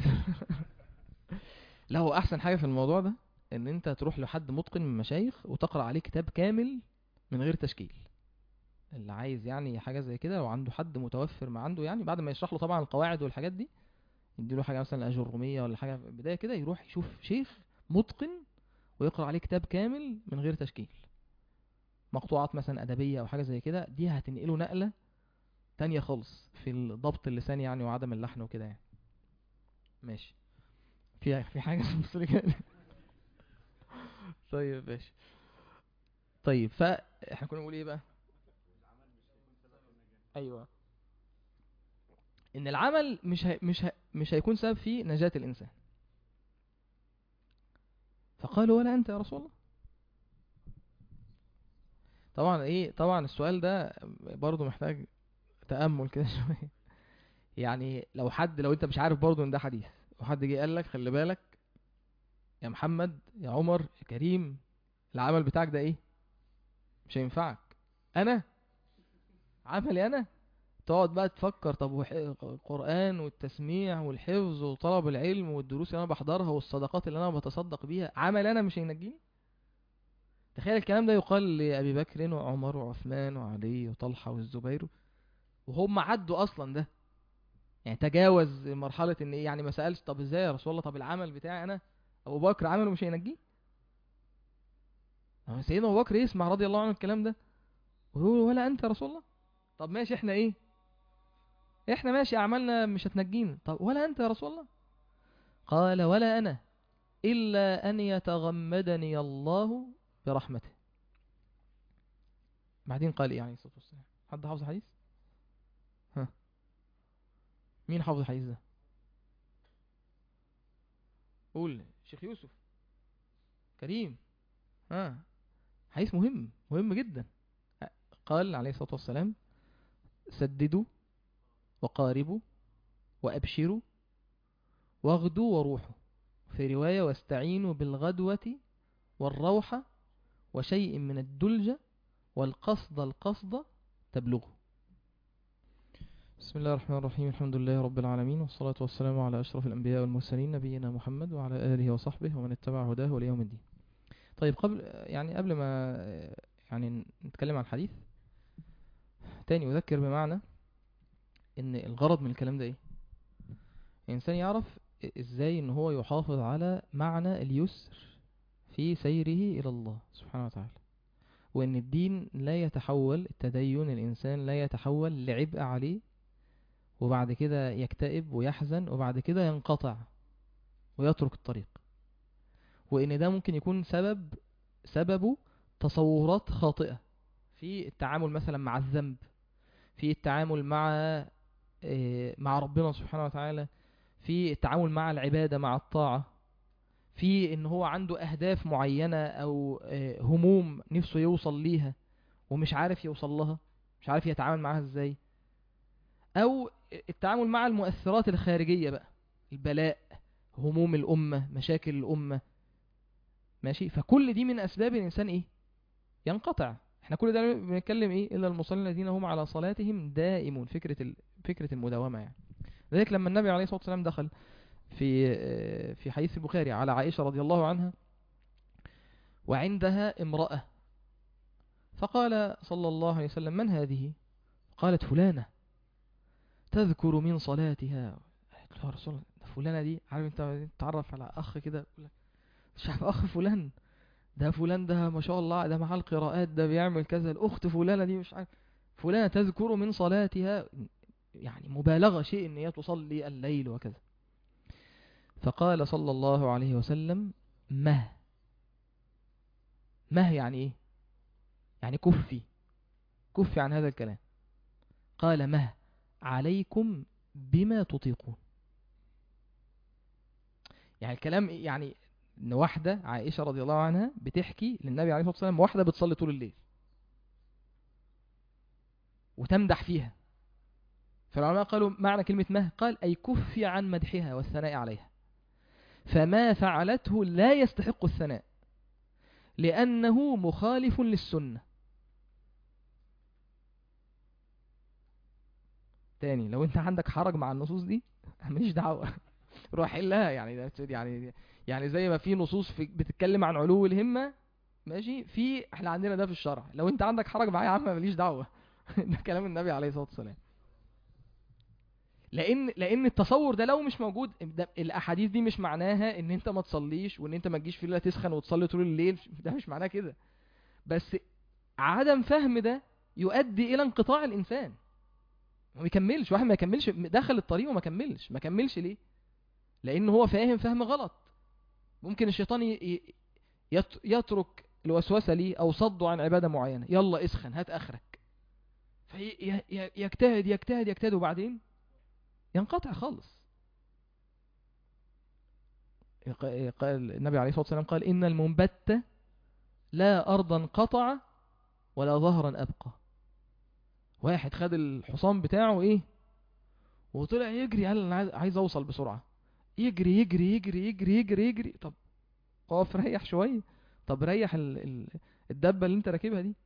لا هو احسن حاجة في الموضوع ده ان انت تروح لحد متقن من المشايخ وتقرأ عليه كتاب كامل من غير تشكيل. اللي عايز يعني حاجة زي كده لو عنده حد متوفر ما عنده، يعني بعد ما يشرح له طبعا القواعد والحاجات دي، يديله حاجة مثلا الأجرومية ولا حاجة في البداية كده، يروح يشوف شيخ متقن ويقرأ عليه كتاب كامل من غير تشكيل، مقطوعات مثلا أدبية أو حاجة زي كده، دي هتنقله نقلة تانية خالص في الضبط اللساني يعني وعدم اللحن وكده يعني. ماشي. في في حاجة في مصر كده. طيب ماشي. طيب فاحنا كنا بنقول ايه بقى؟ ايوه، ان العمل مش هي مش هي مش هيكون سبب في نجاة الانسان. فقالوا ولا انت يا رسول الله. طبعا ايه، طبعا السؤال ده برضو محتاج تأمل كده شوية. يعني لو حد، لو انت مش عارف برضو ان ده حديث، وحد جه قال لك خلي بالك يا محمد يا عمر يا كريم، العمل بتاعك ده ايه؟ مش هينفعك. انا عملي انا، تقعد بقى تفكر طب وح- القرآن والتسميع والحفظ وطلب العلم والدروس اللي انا بحضرها والصدقات اللي انا بتصدق بيها، عمل انا مش هينجيني؟ تخيل الكلام ده يقال لأبي بكر وعمر وعثمان وعلي وطلحة والزبير وهم عدوا اصلا ده، يعني تجاوز مرحلة ان ايه، يعني ما سألش طب ازاي يا رسول الله، طب العمل بتاعي انا ابو بكر عمله مش هينجيه؟ أما سيدنا ابو بكر يسمع رضي الله عنه الكلام ده ويقول ولا انت يا رسول الله. طب ماشي احنا ايه، احنا ماشي اعمالنا مش هتنجينا، طب ولا انت يا رسول الله. قال ولا انا الا ان يتغمدني الله برحمته. بعدين قال ايه عليه الصلاة والسلام؟ حد حافظ الحديث؟ ها، مين حافظ الحديث ده؟ قول شيخ يوسف كريم. ها، حديث مهم مهم جدا. قال عليه الصلاة والسلام سددوا وقاربوا وأبشروا واغدوا وروحوا، في رواية واستعينوا بالغدوة والروحة وشيء من الدلجة والقصد القصد تبلغه. بسم الله الرحمن الرحيم، الحمد لله رب العالمين، والصلاة والسلام على أشرف الأنبياء والمرسلين نبينا محمد وعلى آله وصحبه ومن اتبع هداه وليوم الدين. طيب قبل يعني قبل ما يعني نتكلم عن الحديث تاني، أذكر بمعنى ان الغرض من الكلام ده ايه؟ الانسان يعرف ازاي ان هو يحافظ على معنى اليسر في سيره الى الله سبحانه وتعالى، وان الدين لا يتحول، التدين الانسان لا يتحول لعبء عليه وبعد كده يكتئب ويحزن وبعد كده ينقطع ويترك الطريق، وان ده ممكن يكون سبب سببه تصورات خاطئة في التعامل مثلا مع الذنب، في التعامل مع آه، مع ربنا سبحانه وتعالى، في التعامل مع العبادة مع الطاعة، في ان هو عنده اهداف معينة او آه، هموم نفسه يوصل ليها ومش عارف يوصل لها، مش عارف يتعامل معاها ازاي، او التعامل مع المؤثرات الخارجية بقى، البلاء، هموم الامة، مشاكل الامة. ماشي، فكل دي من اسباب الانسان ايه؟ ينقطع. احنا كل ده بنتكلم ايه؟ الا المصلين الذين هم على صلاتهم دائمون، فكرة ال... فكرة المداومة يعني. لذلك لما النبي عليه الصلاة والسلام دخل في في حديث البخاري على عائشة رضي الله عنها وعندها امرأة، فقال صلى الله عليه وسلم: من هذه؟ قالت: فلانة تذكر من صلاتها. قالت له: يا رسول الله، فلانة دي، عارف انت تتعرف على اخ كده، مش عارف اخ فلان ده، فلان ده ما شاء الله ده مع القراءات، ده بيعمل كذا، الاخت فلانة دي مش عارف، فلانة تذكر من صلاتها، يعني مبالغة شيء ان هي تصلي الليل وكذا. فقال صلى الله عليه وسلم: مه. مه يعني ايه؟ يعني كفي، كفي عن هذا الكلام. قال: مه عليكم بما تطيقون. يعني الكلام يعني ان واحدة عائشة رضي الله عنها بتحكي للنبي عليه الصلاة والسلام واحدة بتصلي طول الليل وتمدح فيها. فالعلماء قالوا معنى كلمة مه، قال أي كفي عن مدحها والثناء عليها، فما فعلته لا يستحق الثناء لأنه مخالف للسنة. تاني، لو انت عندك حرج مع النصوص دي ماليش دعوة روح حلها. يعني ده يعني يعني زي ما في نصوص في بتتكلم عن علو الهمة، ماشي، في احنا عندنا ده في الشرع. لو انت عندك حرج معايا يا عم ماليش دعوة ده كلام النبي عليه الصلاة والسلام. لان لان التصور ده لو مش موجود، ده الاحاديث دي مش معناها ان انت ما تصليش وان انت ما تجيش في الليله تسخن وتصلي طول الليل، ده مش معناه كده. بس عدم فهم ده يؤدي الى انقطاع الانسان، ما بيكملش. واحد ما يكملش، دخل الطريق وما كملش. ما كملش ليه؟ لان هو فاهم فهم غلط. ممكن الشيطان ي- ي- يت- يترك الوسوسه ليه او صده عن عباده معينه، يلا اسخن هات اخرك، فيجتهد يجتهد يجتهد وبعدين ينقطع خالص. قال النبي عليه الصلاة والسلام قال: إن المنبت لا أرضا قطع ولا ظهرا أبقى. واحد خد الحصان بتاعه إيه وطلع يجري، قال أنا عايز, عايز أوصل بسرعة، يجري يجري يجري يجري يجري يجري. طب اقف ريح شوية، طب ريح ال ال الدبة اللي انت راكبها دي.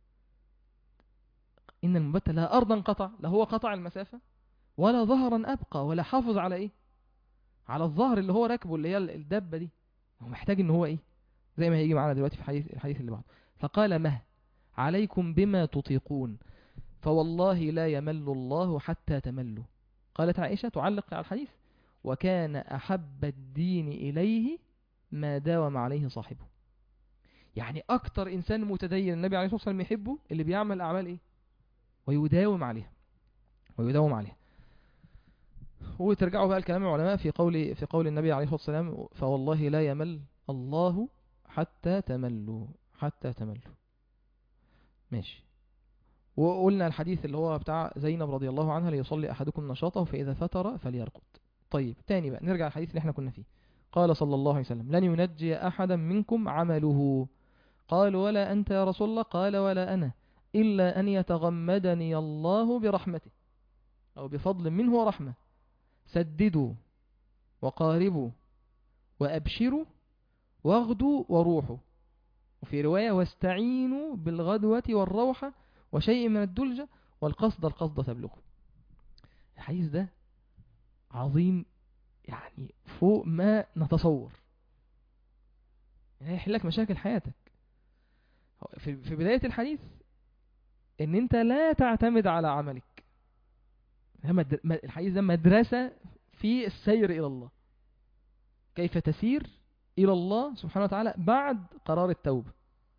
إن المنبت لا أرضا قطع، لا هو قطع المسافة ولا ظهرا أبقى، ولا حافظ على إيه، على الظهر اللي هو راكبه اللي هي الدبة دي. هو محتاج إن هو إيه، زي ما هيجي معانا دلوقتي في حديث الحديث اللي بعده. فقال: مه عليكم بما تطيقون فوالله لا يمل الله حتى تملوا. قالت عائشة تعلق على الحديث: وكان أحب الدين إليه ما داوم عليه صاحبه. يعني أكتر إنسان متدين النبي عليه الصلاة والسلام يحبه اللي بيعمل أعمال إيه ويداوم عليها، ويداوم عليها. وترجعوا بقى الكلام العلماء في قول في قول النبي عليه الصلاة والسلام: فوالله لا يمل الله حتى تملوا، حتى تملوا. ماشي. وقلنا الحديث اللي هو بتاع زينب رضي الله عنها: ليصلي أحدكم نشاطه فإذا فتر فليرقد. طيب تاني بقى نرجع الحديث اللي احنا كنا فيه. قال صلى الله عليه وسلم: لن ينجي أحدا منكم عمله. قال: ولا أنت يا رسول الله؟ قال: ولا أنا، إلا أن يتغمدني الله برحمته أو بفضل منه ورحمة. سددوا وقاربوا وأبشروا واغدوا وروحوا. وفي رواية: واستعينوا بالغدوة والروحة وشيء من الدلجة والقصد القصد تبلغه. الحديث ده عظيم يعني فوق ما نتصور، يعني هيحل لك مشاكل حياتك. في في بداية الحديث ان انت لا تعتمد على عملك. الحديث ده مدرسة في السير الى الله، كيف تسير الى الله سبحانه وتعالى بعد قرار التوبة.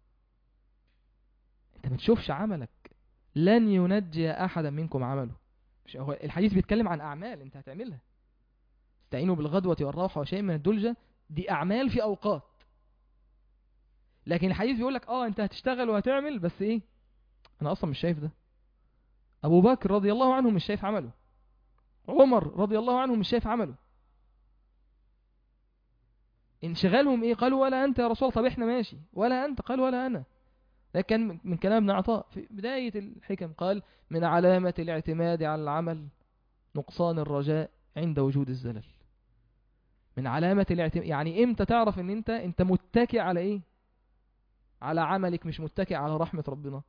انت ما تشوفش عملك، لن ينجي احدا منكم عمله. مش هو الحديث بيتكلم عن اعمال انت هتعملها. استعينوا بالغدوة والروحة وشيء من الدلجة، دي اعمال في اوقات. لكن الحديث بيقول لك اه انت هتشتغل وهتعمل، بس ايه، انا اصلا مش شايف ده. ابو بكر رضي الله عنه مش شايف عمله، عمر رضي الله عنه مش شايف عمله. انشغالهم ايه؟ قالوا: ولا انت يا رسول الله. طب احنا ماشي، ولا انت؟ قال: ولا انا. ده كان من كلام ابن عطاء في بداية الحكم، قال: من علامة الاعتماد على العمل نقصان الرجاء عند وجود الزلل. من علامة الاعتماد، يعني امتى تعرف ان انت انت متكئ على ايه؟ على عملك، مش متكئ على رحمة ربنا.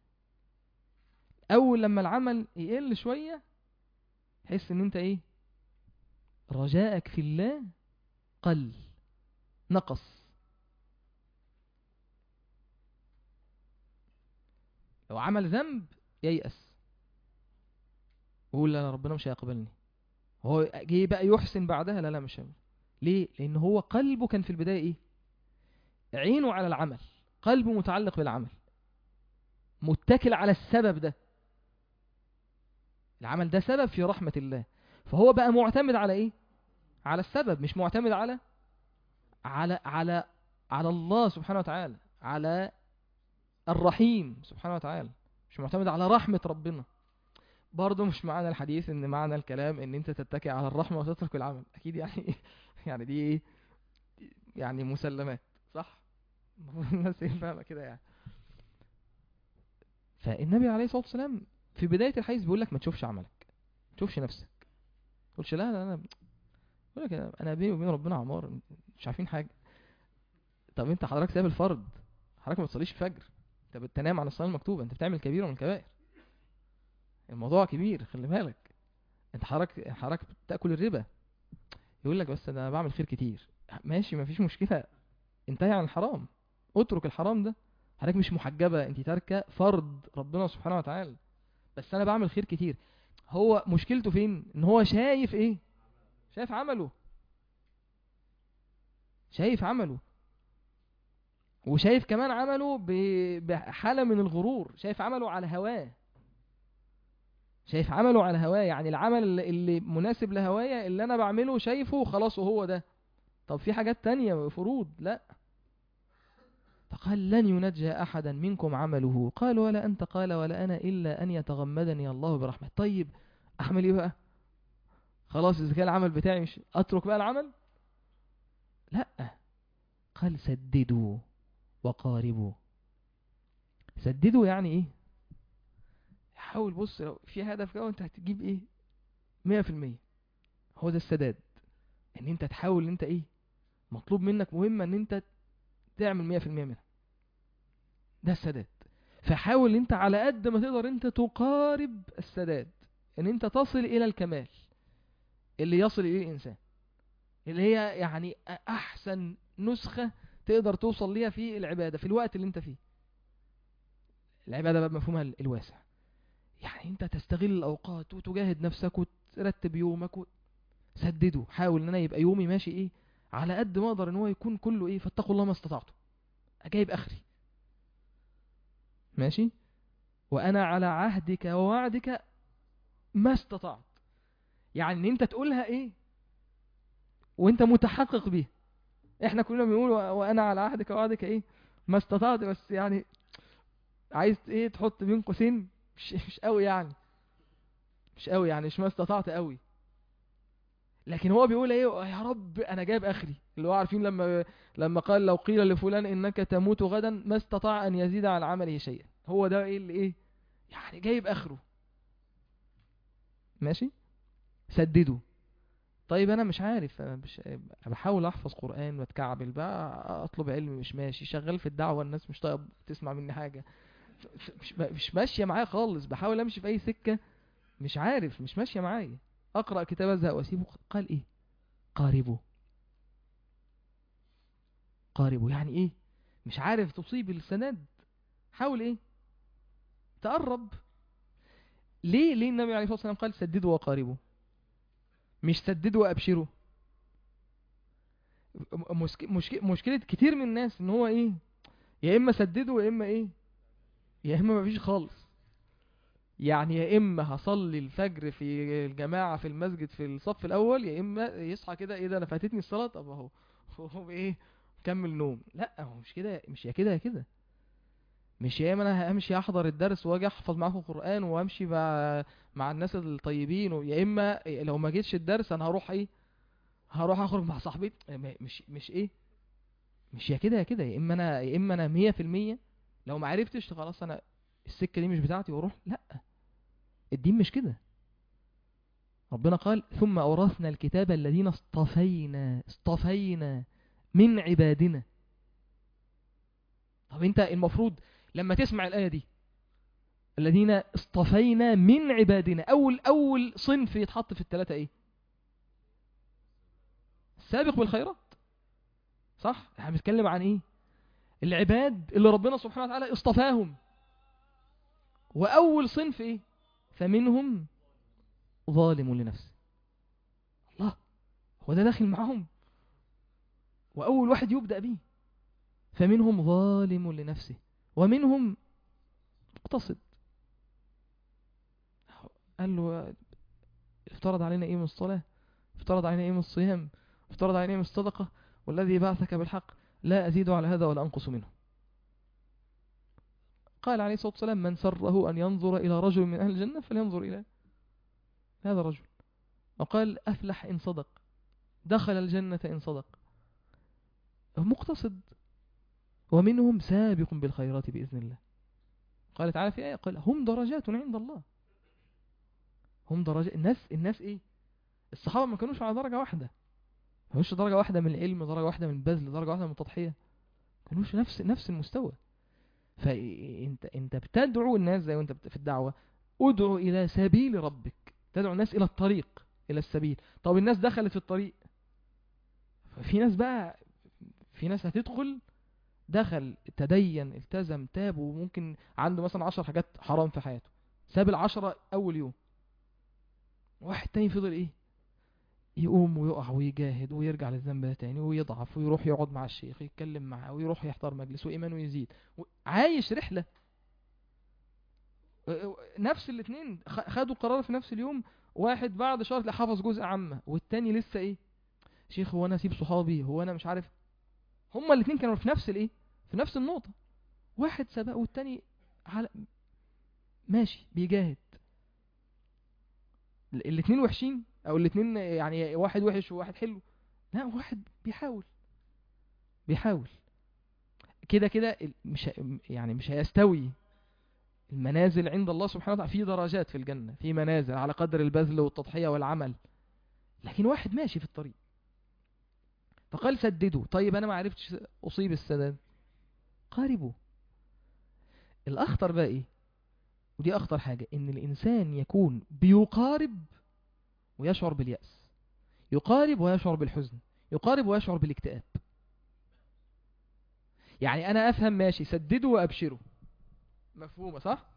اول لما العمل يقل شوية تحس ان انت ايه، رجائك في الله قل، نقص. لو عمل ذنب ييأس ويقول لا ربنا مش هيقبلني. هو جه بقى يحسن بعدها، لا لا مش هيقبل. ليه؟ لان هو قلبه كان في البداية ايه؟ عينه على العمل، قلبه متعلق بالعمل، متكل على السبب ده، العمل ده سبب في رحمة الله، فهو بقى معتمد على ايه؟ على السبب، مش معتمد على على على على الله سبحانه وتعالى، على الرحيم سبحانه وتعالى، مش معتمد على رحمة ربنا. برضه مش معنى الحديث ان معنى الكلام ان انت تتكئ على الرحمة وتترك العمل، اكيد يعني يعني دي ايه؟ يعني مسلمات، صح؟ الناس فاهمة كده يعني. فالنبي عليه الصلاة والسلام في بداية الحديث بيقول لك ما تشوفش عملك، ما تشوفش نفسك، ما تقولش لا لا انا بقول لك انا بيني وبين ربنا عمار، مش عارفين حاجة. طب انت حضرتك سايب الفرض، حضرتك ما تصليش الفجر، انت بتنام عن الصلاة المكتوبة، انت بتعمل كبيرة من الكبائر، الموضوع كبير خلي بالك. انت حضرتك حضرتك بتاكل الربا، يقول لك بس انا بعمل خير كتير، ماشي مفيش مشكلة، انتهي عن الحرام، اترك الحرام ده. حضرتك مش محجبة، انت تاركة فرض ربنا سبحانه وتعالى، بس انا بعمل خير كتير. هو مشكلته فين؟ ان هو شايف ايه؟ شايف عمله، شايف عمله، وشايف كمان عمله ب- بحالة من الغرور، شايف عمله على هواه، شايف عمله على هواه، يعني العمل اللي اللي مناسب لهوايا اللي انا بعمله شايفه خلاص وهو ده. طب في حاجات تانية فروض لا. فقال لن ينجى احدا منكم عمله، قال ولا انت، قال ولا انا، الا ان يتغمدني الله برحمه. طيب اعمل ايه بقى؟ خلاص اذا كان العمل بتاعي مش اترك بقى العمل؟ لا، قال سددوا وقاربوا. سددوا يعني ايه؟ حاول، بص لو في هدف كده وانت هتجيب ايه مية في المية، هو ده السداد. ان انت تحاول ان انت ايه مطلوب منك، مهمة ان انت تعمل مية في المية منها، ده السداد. فحاول ان انت على قد ما تقدر انت تقارب السداد، ان انت تصل الى الكمال اللي يصل اليه الانسان، اللي هي يعني احسن نسخة تقدر توصل ليها في العبادة في الوقت اللي انت فيه. العبادة بقى بمفهومها الواسع، يعني انت تستغل الاوقات وتجاهد نفسك وترتب يومك و... سدده، حاول ان انا يبقى يومي ماشي ايه على قد ما اقدر ان هو يكون كله ايه فاتقوا الله ما استطعتم، جايب اخري ماشي، وانا على عهدك ووعدك ما استطعت. يعني ان انت تقولها ايه وانت متحقق بيها. احنا كلنا بنقول و- وانا على عهدك ووعدك ايه ما استطعت، بس يعني عايز ايه تحط بين قوسين مش مش قوي يعني، مش قوي يعني، مش ما استطعت قوي. لكن هو بيقول ايه يا رب انا جايب اخري، اللي هو عارفين لما لما قال لو قيل لفلان انك تموت غدا ما استطاع ان يزيد على عمله شيئا، هو ده ايه اللي ايه يعني جايب اخره ماشي. سددوا. طيب انا مش عارف، انا مش بحاول احفظ قرآن واتكعبل بقى اطلب علم مش ماشي، شغال في الدعوة الناس مش طايقه تسمع مني حاجة، ف- ف- مش مش ماشية معايا خالص، بحاول امشي في اي سكة مش عارف، مش ماشية معايا، اقرأ كتاب ازهق واسيبه. قال ايه؟ قاربوا. قاربوا يعني ايه؟ مش عارف تصيب السند، حاول ايه تقرب. ليه ليه النبي عليه الصلاة والسلام قال سددوا وقاربوا، مش سددوا وابشروا؟ مشك... مشك... مشكلة كتير من الناس ان هو ايه يا اما سددوا يا اما ايه يا اما مفيش خالص. يعني يا اما هصلي الفجر في الجماعة في المسجد في الصف الاول، يا اما يصحى كده ايه ده انا فاتتني الصلاة، طب اهو هو ايه كمل نوم. لا هو مش كده، مش يا كده يا كده، مش يا اما انا همشي احضر الدرس واجي احفظ معاكم قرآن وامشي مع مع الناس الطيبين، ويا اما لو ما جيتش الدرس انا هروح ايه هروح اخرج مع صاحبي، مش مش ايه مش يا كده يا كده، يا اما انا يا اما انا مية في المية لو ما عرفتش خلاص انا السكة دي مش بتاعتي واروح. لا، الدين مش كده. ربنا قال ثم أورثنا الكتاب الذين اصطفينا اصطفينا من عبادنا. طب انت المفروض لما تسمع الآية دي الذين اصطفينا من عبادنا، أول أول صنف يتحط في الثلاثة ايه؟ السابق بالخيرات، صح؟ احنا بنتكلم عن ايه؟ العباد اللي ربنا سبحانه وتعالى اصطفاهم. وأول صنف إيه؟ فمنهم ظالم لنفسه. الله، هو ده داخل معهم؟ وأول واحد يبدأ به فمنهم ظالم لنفسه ومنهم مقتصد. قال له افترض علينا ايه من الصلاة، افترض علينا ايه من الصيام، افترض علينا ايه من الصدقة، والذي بعثك بالحق لا أزيد على هذا ولا أنقص منه. قال عليه الصلاة والسلام من سره أن ينظر إلى رجل من أهل الجنة فلينظر إلى هذا الرجل. وقال أفلح إن صدق، دخل الجنة إن صدق. مقتصد. ومنهم سابق بالخيرات بإذن الله. قال تعالى في آية قال هم درجات عند الله. هم درجات. الناس الناس إيه؟ الصحابة ما كانوش على درجة واحدة، ما كانوش درجة واحدة من العلم، درجة واحدة من البذل، درجة واحدة من التضحية، ما كانوش نفس نفس المستوى. فانت انت بتدعو الناس زي وانت في الدعوة، ادعو الى سبيل ربك، تدعو الناس الى الطريق، الى السبيل. طب الناس دخلت في الطريق، في ناس بقى، في ناس هتدخل دخل تدين التزم تاب، وممكن عنده مثلا عشر حاجات حرام في حياته، ساب العشرة اول يوم. واحد تاني فضل ايه، يقوم ويقع ويجاهد ويرجع للذنب ده تاني ويضعف ويروح يقعد مع الشيخ يتكلم معاه ويروح يحضر مجلس وإيمانه يزيد، عايش رحلة. نفس الاثنين خدوا قرار في نفس اليوم، واحد بعد شهر حفظ جزء عامة، والتاني لسه ايه، شيخ هو انا اسيب صحابي، هو انا مش عارف. هما الاثنين كانوا في نفس الايه، في نفس النقطة. واحد سبق والتاني على ماشي بيجاهد. الاثنين وحشين او الاثنين يعني واحد وحش وواحد حلو؟ لا، واحد بيحاول بيحاول كده كده. مش يعني مش هيستوي المنازل عند الله سبحانه وتعالى. في درجات في الجنة، في منازل على قدر البذل والتضحية والعمل، لكن واحد ماشي في الطريق. فقال سددوا. طيب انا ما عرفتش اصيب السداد، قاربوا. الاخطر بقى ايه، ودي اخطر حاجة، ان الانسان يكون بيقارب ويشعر باليأس، يقارب ويشعر بالحزن، يقارب ويشعر بالاكتئاب. يعني انا افهم ماشي سددوا وابشروا، مفهومة صح؟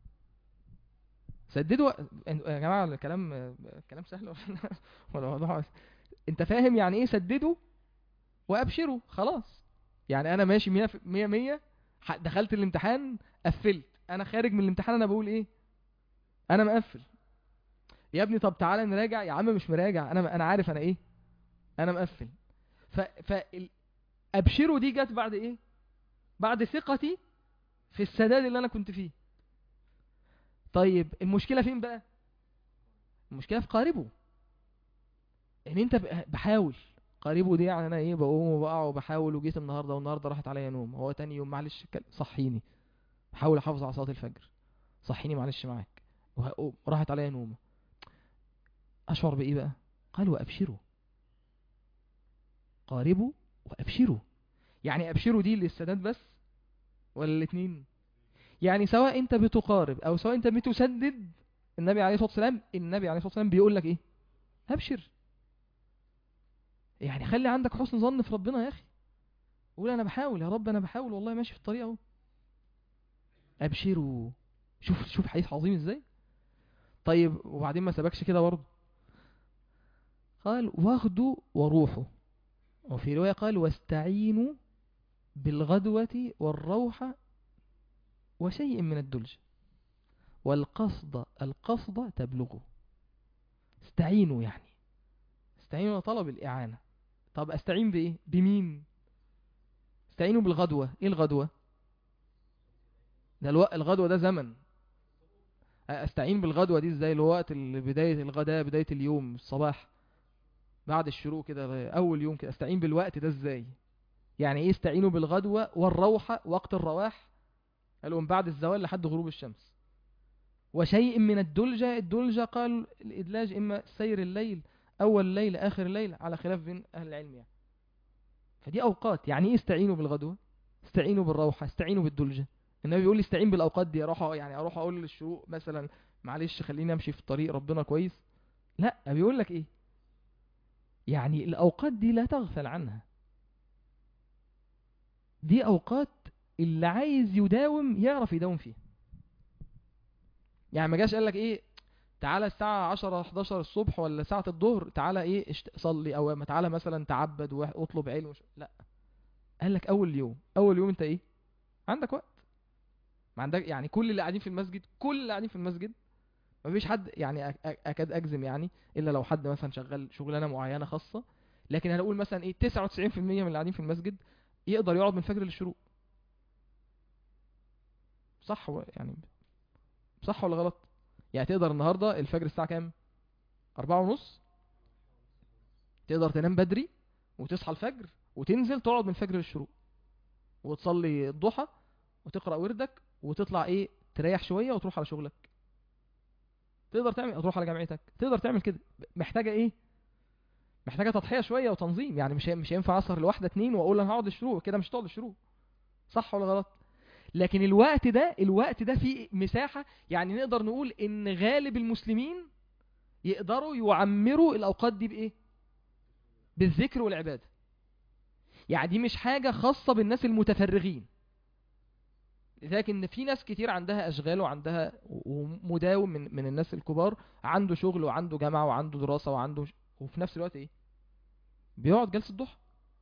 سددوا يا جماعة، الكلام الكلام سهل ولا موضوع؟ انت فاهم يعني ايه سددوا وابشروا؟ خلاص. يعني انا ماشي مية مية مية، دخلت الامتحان قفلت، انا خارج من الامتحان انا بقول ايه، انا مقفل. يا ابني طب تعالى نراجع، يا عم مش مراجع، انا انا عارف انا ايه، انا مقفل. ف ف ابشروا دي جت بعد ايه، بعد ثقتي في السداد اللي انا كنت فيه. طيب المشكلة فين بقى؟ المشكلة في قاربه، ان انت بحاول. قريبه دي يعني انا ايه، بقوم وبقع وبحاول، وجيت النهارده والنهارده راحت عليا نوم، هو تاني يوم معلش صحيني، بحاول احافظ على صلاه الفجر، صحيني معلش معاك، وهقوم راحت عليا نوم. اشعر بايه بقى؟ قال وابشروا. قاربوا وابشروا. يعني ابشروا دي للسداد بس ولا الاثنين؟ يعني سواء انت بتقارب او سواء انت بتسدد، النبي عليه الصلاه والسلام النبي عليه الصلاه والسلام بيقول لك ايه، ابشر. يعني خلي عندك حسن ظن في ربنا يا اخي، قول انا بحاول يا رب، انا بحاول والله ماشي في الطريق اهو. ابشروا. شوف شوف حديث عظيم ازاي. طيب وبعدين ما سبكش كده برضه، قال واغدوا وروحوا، وفي رواية قال واستعينوا بالغدوة والروحة وشيء من الدلج والقصد القصد تبلغه. استعينوا يعني استعينوا طلب الإعانة. طب استعين بإيه، بمين؟ استعينوا بالغدوة. ايه الغدوة ده؟ الوقت الغدوة ده زمن. استعين بالغدوة دي ازاي؟ الوقت بداية الغداء، بداية اليوم، الصباح بعد الشروق كده، اول يوم كده، استعين بالوقت ده ازاي؟ يعني ايه استعينوا بالغدوة والروحة؟ وقت الرواح قالوا من بعد الزوال لحد غروب الشمس. وشيء من الدلجة. الدلجة قال الإدلاج إما سير الليل، أول الليل آخر الليل، على خلاف بين أهل العلم يعني. فدي أوقات. يعني ايه استعينوا بالغدوة، استعينوا بالروحة، استعينوا بالدلجة. النبي بيقول لي استعين بالأوقات دي، اروح يعني اروح اقول للشروق مثلا معلش خليني امشي في الطريق ربنا كويس؟ لا، بيقول لك ايه، يعني الأوقات دي لا تغفل عنها. دي أوقات اللي عايز يداوم يعرف يداوم فيها. يعني ما جاش قال لك ايه تعالى الساعة عشرة حداشر الصبح ولا ساعة الظهر تعالى ايه اشت- صلي، او ما تعالى مثلا تعبد واطلب علم وش... لا، قال لك اول يوم، اول يوم انت ايه عندك وقت، ما عندك يعني كل اللي قاعدين في المسجد، كل اللي قاعدين في المسجد ما فيش حد يعني أك- أك- اكاد اجزم يعني الا لو حد مثلا شغال شغلانه معينه خاصه، لكن هنقول مثلا ايه تسعة وتسعين في المية من اللي قاعدين في المسجد يقدر يقعد من الفجر للشروق. صح و- يعني صح ولا غلط؟ يعني تقدر النهارده الفجر الساعه كام؟ أربعة ونص، تقدر تنام بدري وتصحى الفجر وتنزل تقعد من الفجر للشروق وتصلي الضحى وتقرأ وردك وتطلع ايه تريح شوية وتروح على شغلك. تقدر تعمل، تروح على جامعتك، تقدر تعمل كده. محتاجة ايه؟ محتاجة تضحية شوية وتنظيم، يعني مش مش هينفع اسهر لواحدة اتنين واقول انا هقعد الشروق كده، مش هتقعد الشروق. صح ولا غلط؟ لكن الوقت ده، الوقت ده فيه مساحة، يعني نقدر نقول ان غالب المسلمين يقدروا يعمروا الاوقات دي بايه؟ بالذكر والعبادة. يعني دي مش حاجة خاصة بالناس المتفرغين، لذلك ان في ناس كتير عندها اشغال وعندها ومداوم من من الناس الكبار، عنده شغل وعنده جامعة وعنده دراسة وعنده ش... وفي نفس الوقت ايه بيقعد جلسة ضحى.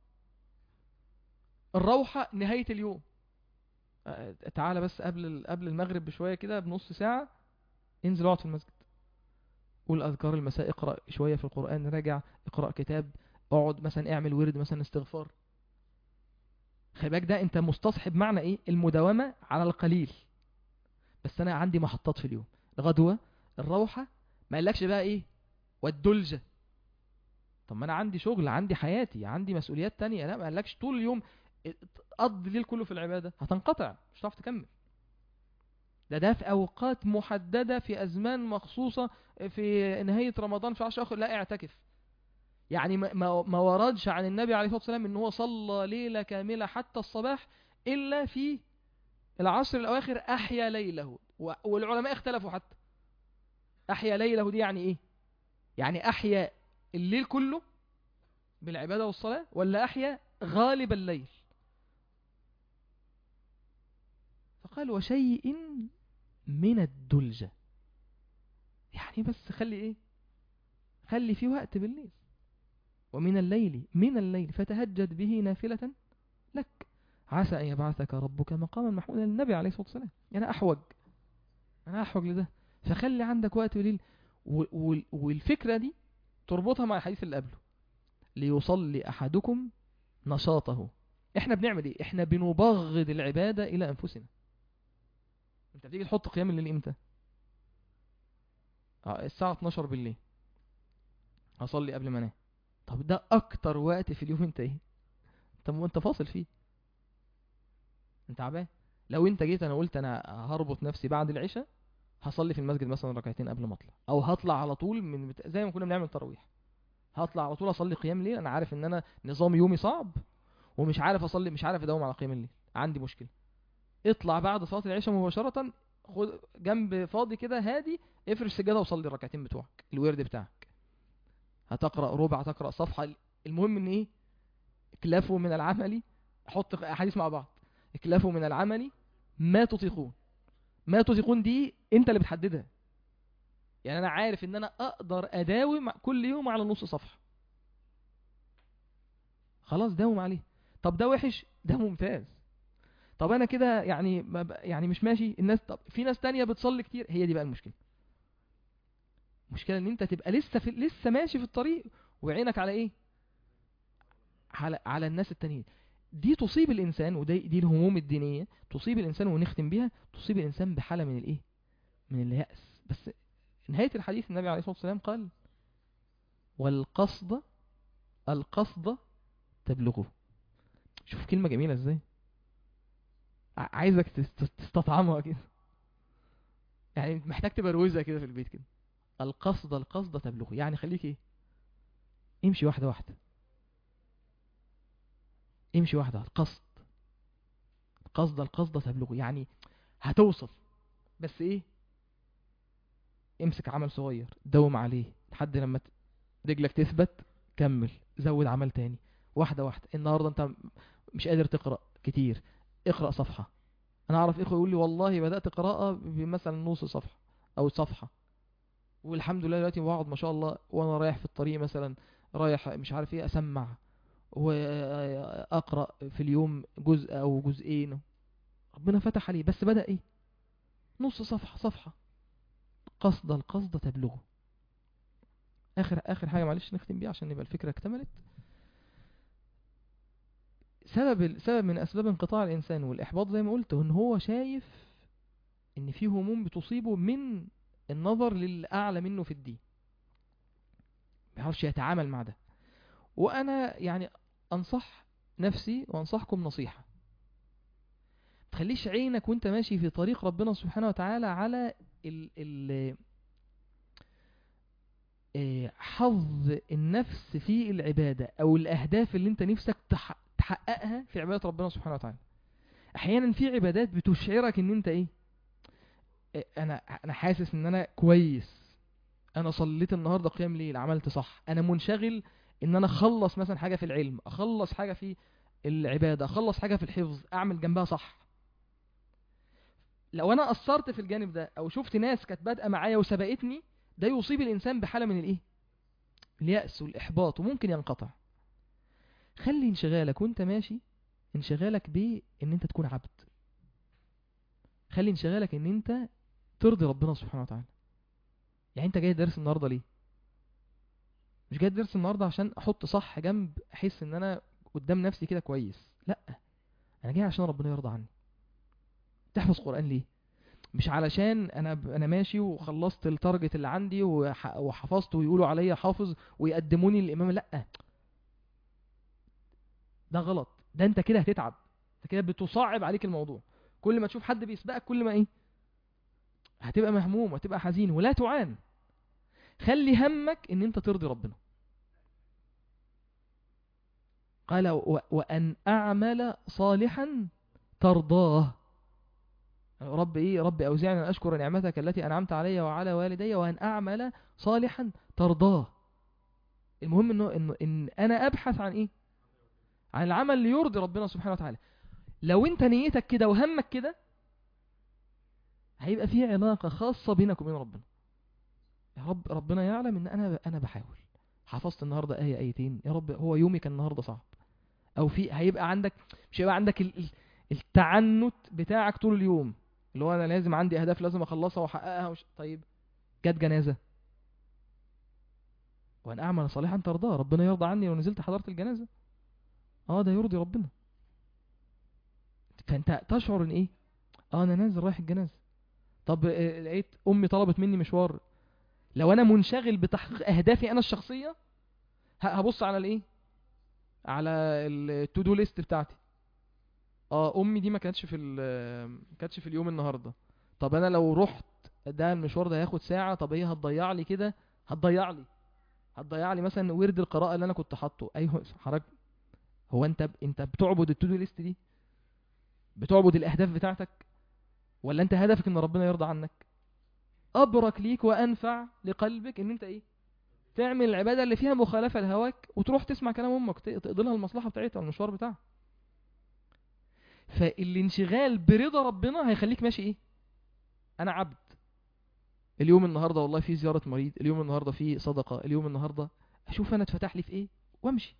الروحة نهاية اليوم، آه، تعالى بس قبل ال- قبل المغرب بشوية كده بنص ساعة انزل اقعد في المسجد، قول اذكار المساء، اقرأ شوية في القرآن، راجع اقرأ كتاب، اقعد مثلا اعمل ورد مثلا استغفار. خلي بالك ده انت مستصحب معنى ايه المداومة على القليل. بس انا عندي محطات في اليوم، الغدوة، الروحة، ما قالكش بقى ايه والدلجة. طب ما انا عندي شغل، عندي حياتي، عندي مسؤوليات تانية، لا ما قالكش طول اليوم قضي الليل كله في العبادة، هتنقطع مش هتعرف تكمل. ده ده في اوقات محددة في ازمان مخصوصة، في نهاية رمضان في عشر اخر لا اعتكف. يعني ما, ما ما وردش عن النبي عليه الصلاة والسلام ان هو صلى ليلة كاملة حتى الصباح الا في العشر الاواخر احيا ليله. و- والعلماء اختلفوا حتى احيا ليله دي يعني ايه، يعني احيا الليل كله بالعبادة والصلاة ولا أحيا غالب الليل. فقال وشيء من الدلجة، يعني بس خلي إيه، خلي في وقت بالليل. ومن الليل، من الليل فتهجد به نافلة لك عسى أن يبعثك ربك مقاما محمودا. النبي عليه الصلاة والسلام أنا أحوج، أنا أحوج لده. فخلي عندك وقت بالليل. و- وال- والفكرة دي تربطها مع الحديث اللي قبله، ليصلي أحدكم نشاطه. احنا بنعمل ايه؟ احنا بنبغض العبادة الى انفسنا. انت بتيجي تحط قيام الليل امتى؟ اه الساعة اتناشر بالليل هصلي قبل ما انام. طب ده اكتر وقت في اليوم انت ايه، انت وانت فاصل فيه، انت تعبان. لو انت جيت انا قلت انا هربط نفسي بعد العشاء هصلي في المسجد مثلا ركعتين قبل ما اطلع، او هطلع على طول من بت... زي ما كنا بنعمل تراويح، هطلع على طول اصلي قيام الليل. انا عارف ان انا نظام يومي صعب ومش عارف اصلي، مش عارف اداوم على قيام الليل، عندي مشكلة. اطلع بعد صلاة العشاء مباشرة، خد جنب فاضي كده هادي، افرش سجادة وصلي الركعتين بتوعك الورد بتاعك. هتقرأ ربع، هتقرأ صفحة، المهم ان ايه اكلفوا من العمل، حط احاديث مع بعض، اكلفوا من العمل ما تطيقون. ما تطيقون دي انت اللي بتحددها، يعني انا عارف ان انا اقدر اداوم كل يوم على نص صفحة، خلاص داوم عليه. طب ده وحش، ده ممتاز. طب انا كده يعني ما ب... يعني مش ماشي الناس، طب في ناس تانية بتصلي كتير، هي دي بقى المشكلة. المشكلة ان انت تبقى لسه في لسه ماشي في الطريق وعينك على ايه، على على الناس التانيين. دي تصيب الانسان، ودي دي الهموم الدينية تصيب الانسان، ونختم بيها تصيب الانسان بحالة من الايه، من اليأس. بس نهاية الحديث النبي عليه الصلاة والسلام قال والقصد، القصد تبلغه. شوف كلمة جميلة ازاي، ع- عايزك تست- تستطعمها كده، يعني محتاج تبروزها كده في البيت كده. القصد، القصد تبلغه، يعني خليك ايه، امشي واحدة واحدة، امشي واحدة واحدة. القصد، القصد، القصد تبلغه، يعني هتوصل، بس ايه، امسك عمل صغير دوم عليه لحد لما ت- رجلك تثبت، كمل زود عمل تاني، واحدة واحدة. النهاردة انت مش قادر تقرأ كتير، اقرأ صفحة. انا اعرف اخوة يقول لي والله بدأت قراءة بمثلا نص صفحة، او صفحة، والحمد لله دلوقتي بقعد ما شاء الله وانا رايح في الطريق مثلا، رايح مش عارف ايه، اسمع واقرأ في اليوم جزء او جزئين، ربنا فتح عليه. بس بدأ ايه؟ نص صفحة صفحة، قصد القصد تبلغه. اخر اخر حاجة معلش نختم بيها عشان يبقى الفكرة اكتملت. سبب سبب من اسباب انقطاع الانسان والاحباط زي ما قلت، ان هو شايف ان في هموم بتصيبه من النظر للاعلى منه في الدين، ما بيعرفش يتعامل مع ده. وانا يعني انصح نفسي وانصحكم نصيحة: تخليش عينك وانت ماشي في طريق ربنا سبحانه وتعالى على ال ال آه، حظ النفس في العبادة او الاهداف اللي انت نفسك تح- تحققها في عبادة ربنا سبحانه وتعالى. احيانا في عبادات بتشعرك ان انت ايه، آه، انا انا حاسس ان انا كويس، انا صليت النهارده قيام ليل، عملت صح، انا منشغل ان انا اخلص مثلا حاجة في العلم، اخلص حاجة في العبادة، اخلص حاجة في الحفظ، اعمل جنبها صح. لو انا قصرت في الجانب ده او شفت ناس كانت بادئه معايا وسبقتني، ده يصيب الانسان بحاله من الايه، اليأس والاحباط، وممكن ينقطع. خلي انشغالك وانت ماشي انشغالك بان انت تكون عبد. خلي انشغالك ان انت ترضي ربنا سبحانه وتعالى. يعني انت جاي درس النهارده ليه؟ مش جاي درس النهارده عشان احط صح جنب احس ان انا قدام نفسي كده كويس، لا، انا جاي عشان ربنا يرضى عني. تحفظ قرآن ليه؟ مش علشان انا ب... انا ماشي وخلصت التارجت اللي عندي وح... وحفظت ويقولوا عليا حافظ ويقدموني للامام، لا، ده غلط. ده انت كده هتتعب، انت كده بتصعب عليك الموضوع. كل ما تشوف حد بيسبقك كل ما ايه، هتبقى مهموم وهتبقى حزين ولا تعان. خلي همك ان انت ترضي ربنا. قال و... وان اعمل صالحا ترضاه. رب ايه؟ رب اوزعني ان اشكر نعمتك التي انعمت علي وعلى والدي وان اعمل صالحا ترضاه. المهم انه انه ان انا ابحث عن ايه؟ عن العمل اللي يرضي ربنا سبحانه وتعالى. لو انت نيتك كده وهمك كده، هيبقى في علاقة خاصة بينك وبين ربنا. يا رب ربنا يعلم ان انا انا بحاول، حفظت النهارده ايه ايتين، يا رب هو يومي كان النهارده صعب. او في هيبقى عندك، مش هيبقى عندك ال... ال- التعنت بتاعك طول اليوم، اللي هو انا لازم عندي اهداف لازم اخلصها واحققها وش... طيب جت جنازة، وان اعمل صالحا ترضاه، ربنا يرضى عني لو نزلت حضرت الجنازة، اه ده يرضي ربنا. فانت تشعر ان ايه، اه انا نازل رايح الجنازة. طب آه، لقيت امي طلبت مني مشوار، لو انا منشغل بتحقيق اهدافي انا الشخصية، ه- هبص على الايه، على التو دو ليست بتاعتي. اه امي دي ما كانتش في ال- ما كانتش في اليوم النهارده. طب انا لو رحت، ده المشوار ده هياخد ساعة، طب ايه هتضيع لي كده، هتضيع لي هتضيع لي مثلا ورد القراءة اللي انا كنت حاطه. ايوه حضرتك، هو انت ب... انت بتعبد التو دو ليست دي، بتعبد الاهداف بتاعتك، ولا انت هدفك ان ربنا يرضى عنك؟ ابرك ليك وانفع لقلبك ان انت ايه، تعمل العبادة اللي فيها مخالفة لهواك وتروح تسمع كلام امك ت- تقضي لها المصلحة بتاعتها والمشوار بتاعها. فالانشغال برضا ربنا هيخليك ماشي ايه، انا عبد. اليوم النهاردة والله في زيارة مريض، اليوم النهاردة في صدقة، اليوم النهاردة اشوف انا اتفتح لي في ايه وامشي،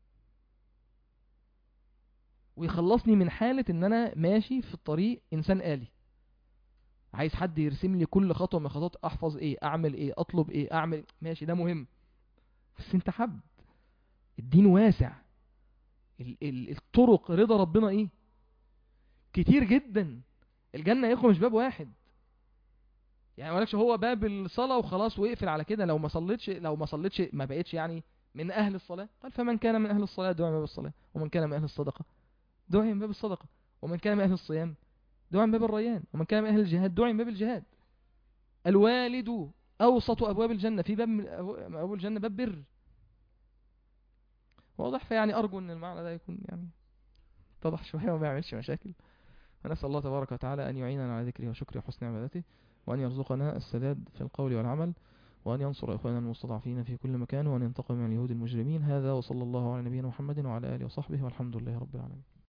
ويخلصني من حالة ان انا ماشي في الطريق انسان آلي، عايز حد يرسم لي كل خطوة من خطوات، احفظ ايه، اعمل ايه، اطلب ايه، اعمل ماشي ده مهم، بس انت حب. الدين واسع، ال ال الطرق رضا ربنا ايه، كتير جدا. الجنة يا اخوة مش باب واحد، يعني مالكش هو باب الصلاة وخلاص ويقفل على كده. لو ما صليتش لو ما صليتش ما بقيتش يعني من اهل الصلاة. قال فمن كان من اهل الصلاة دعا من باب الصلاة، ومن كان من اهل الصدقة دعا من باب الصدقة، ومن كان من اهل الصيام دعا من باب الريان، ومن كان من اهل الجهاد دعا من باب الجهاد. الوالد اوسط ابواب الجنة، في باب من ابواب الجنة باب بر. واضح؟ فيعني ارجو ان المعنى ده يكون يعني اتضح شوية وما يعملش مشاكل. ونسأل الله تبارك وتعالى أن يعيننا على ذكره وشكره وحسن عبادته، وأن يرزقنا السداد في القول والعمل، وأن ينصر إخواننا المستضعفين في كل مكان، وأن ينتقم من اليهود المجرمين. هذا وصلى الله على نبينا محمد وعلى آله وصحبه، والحمد لله رب العالمين.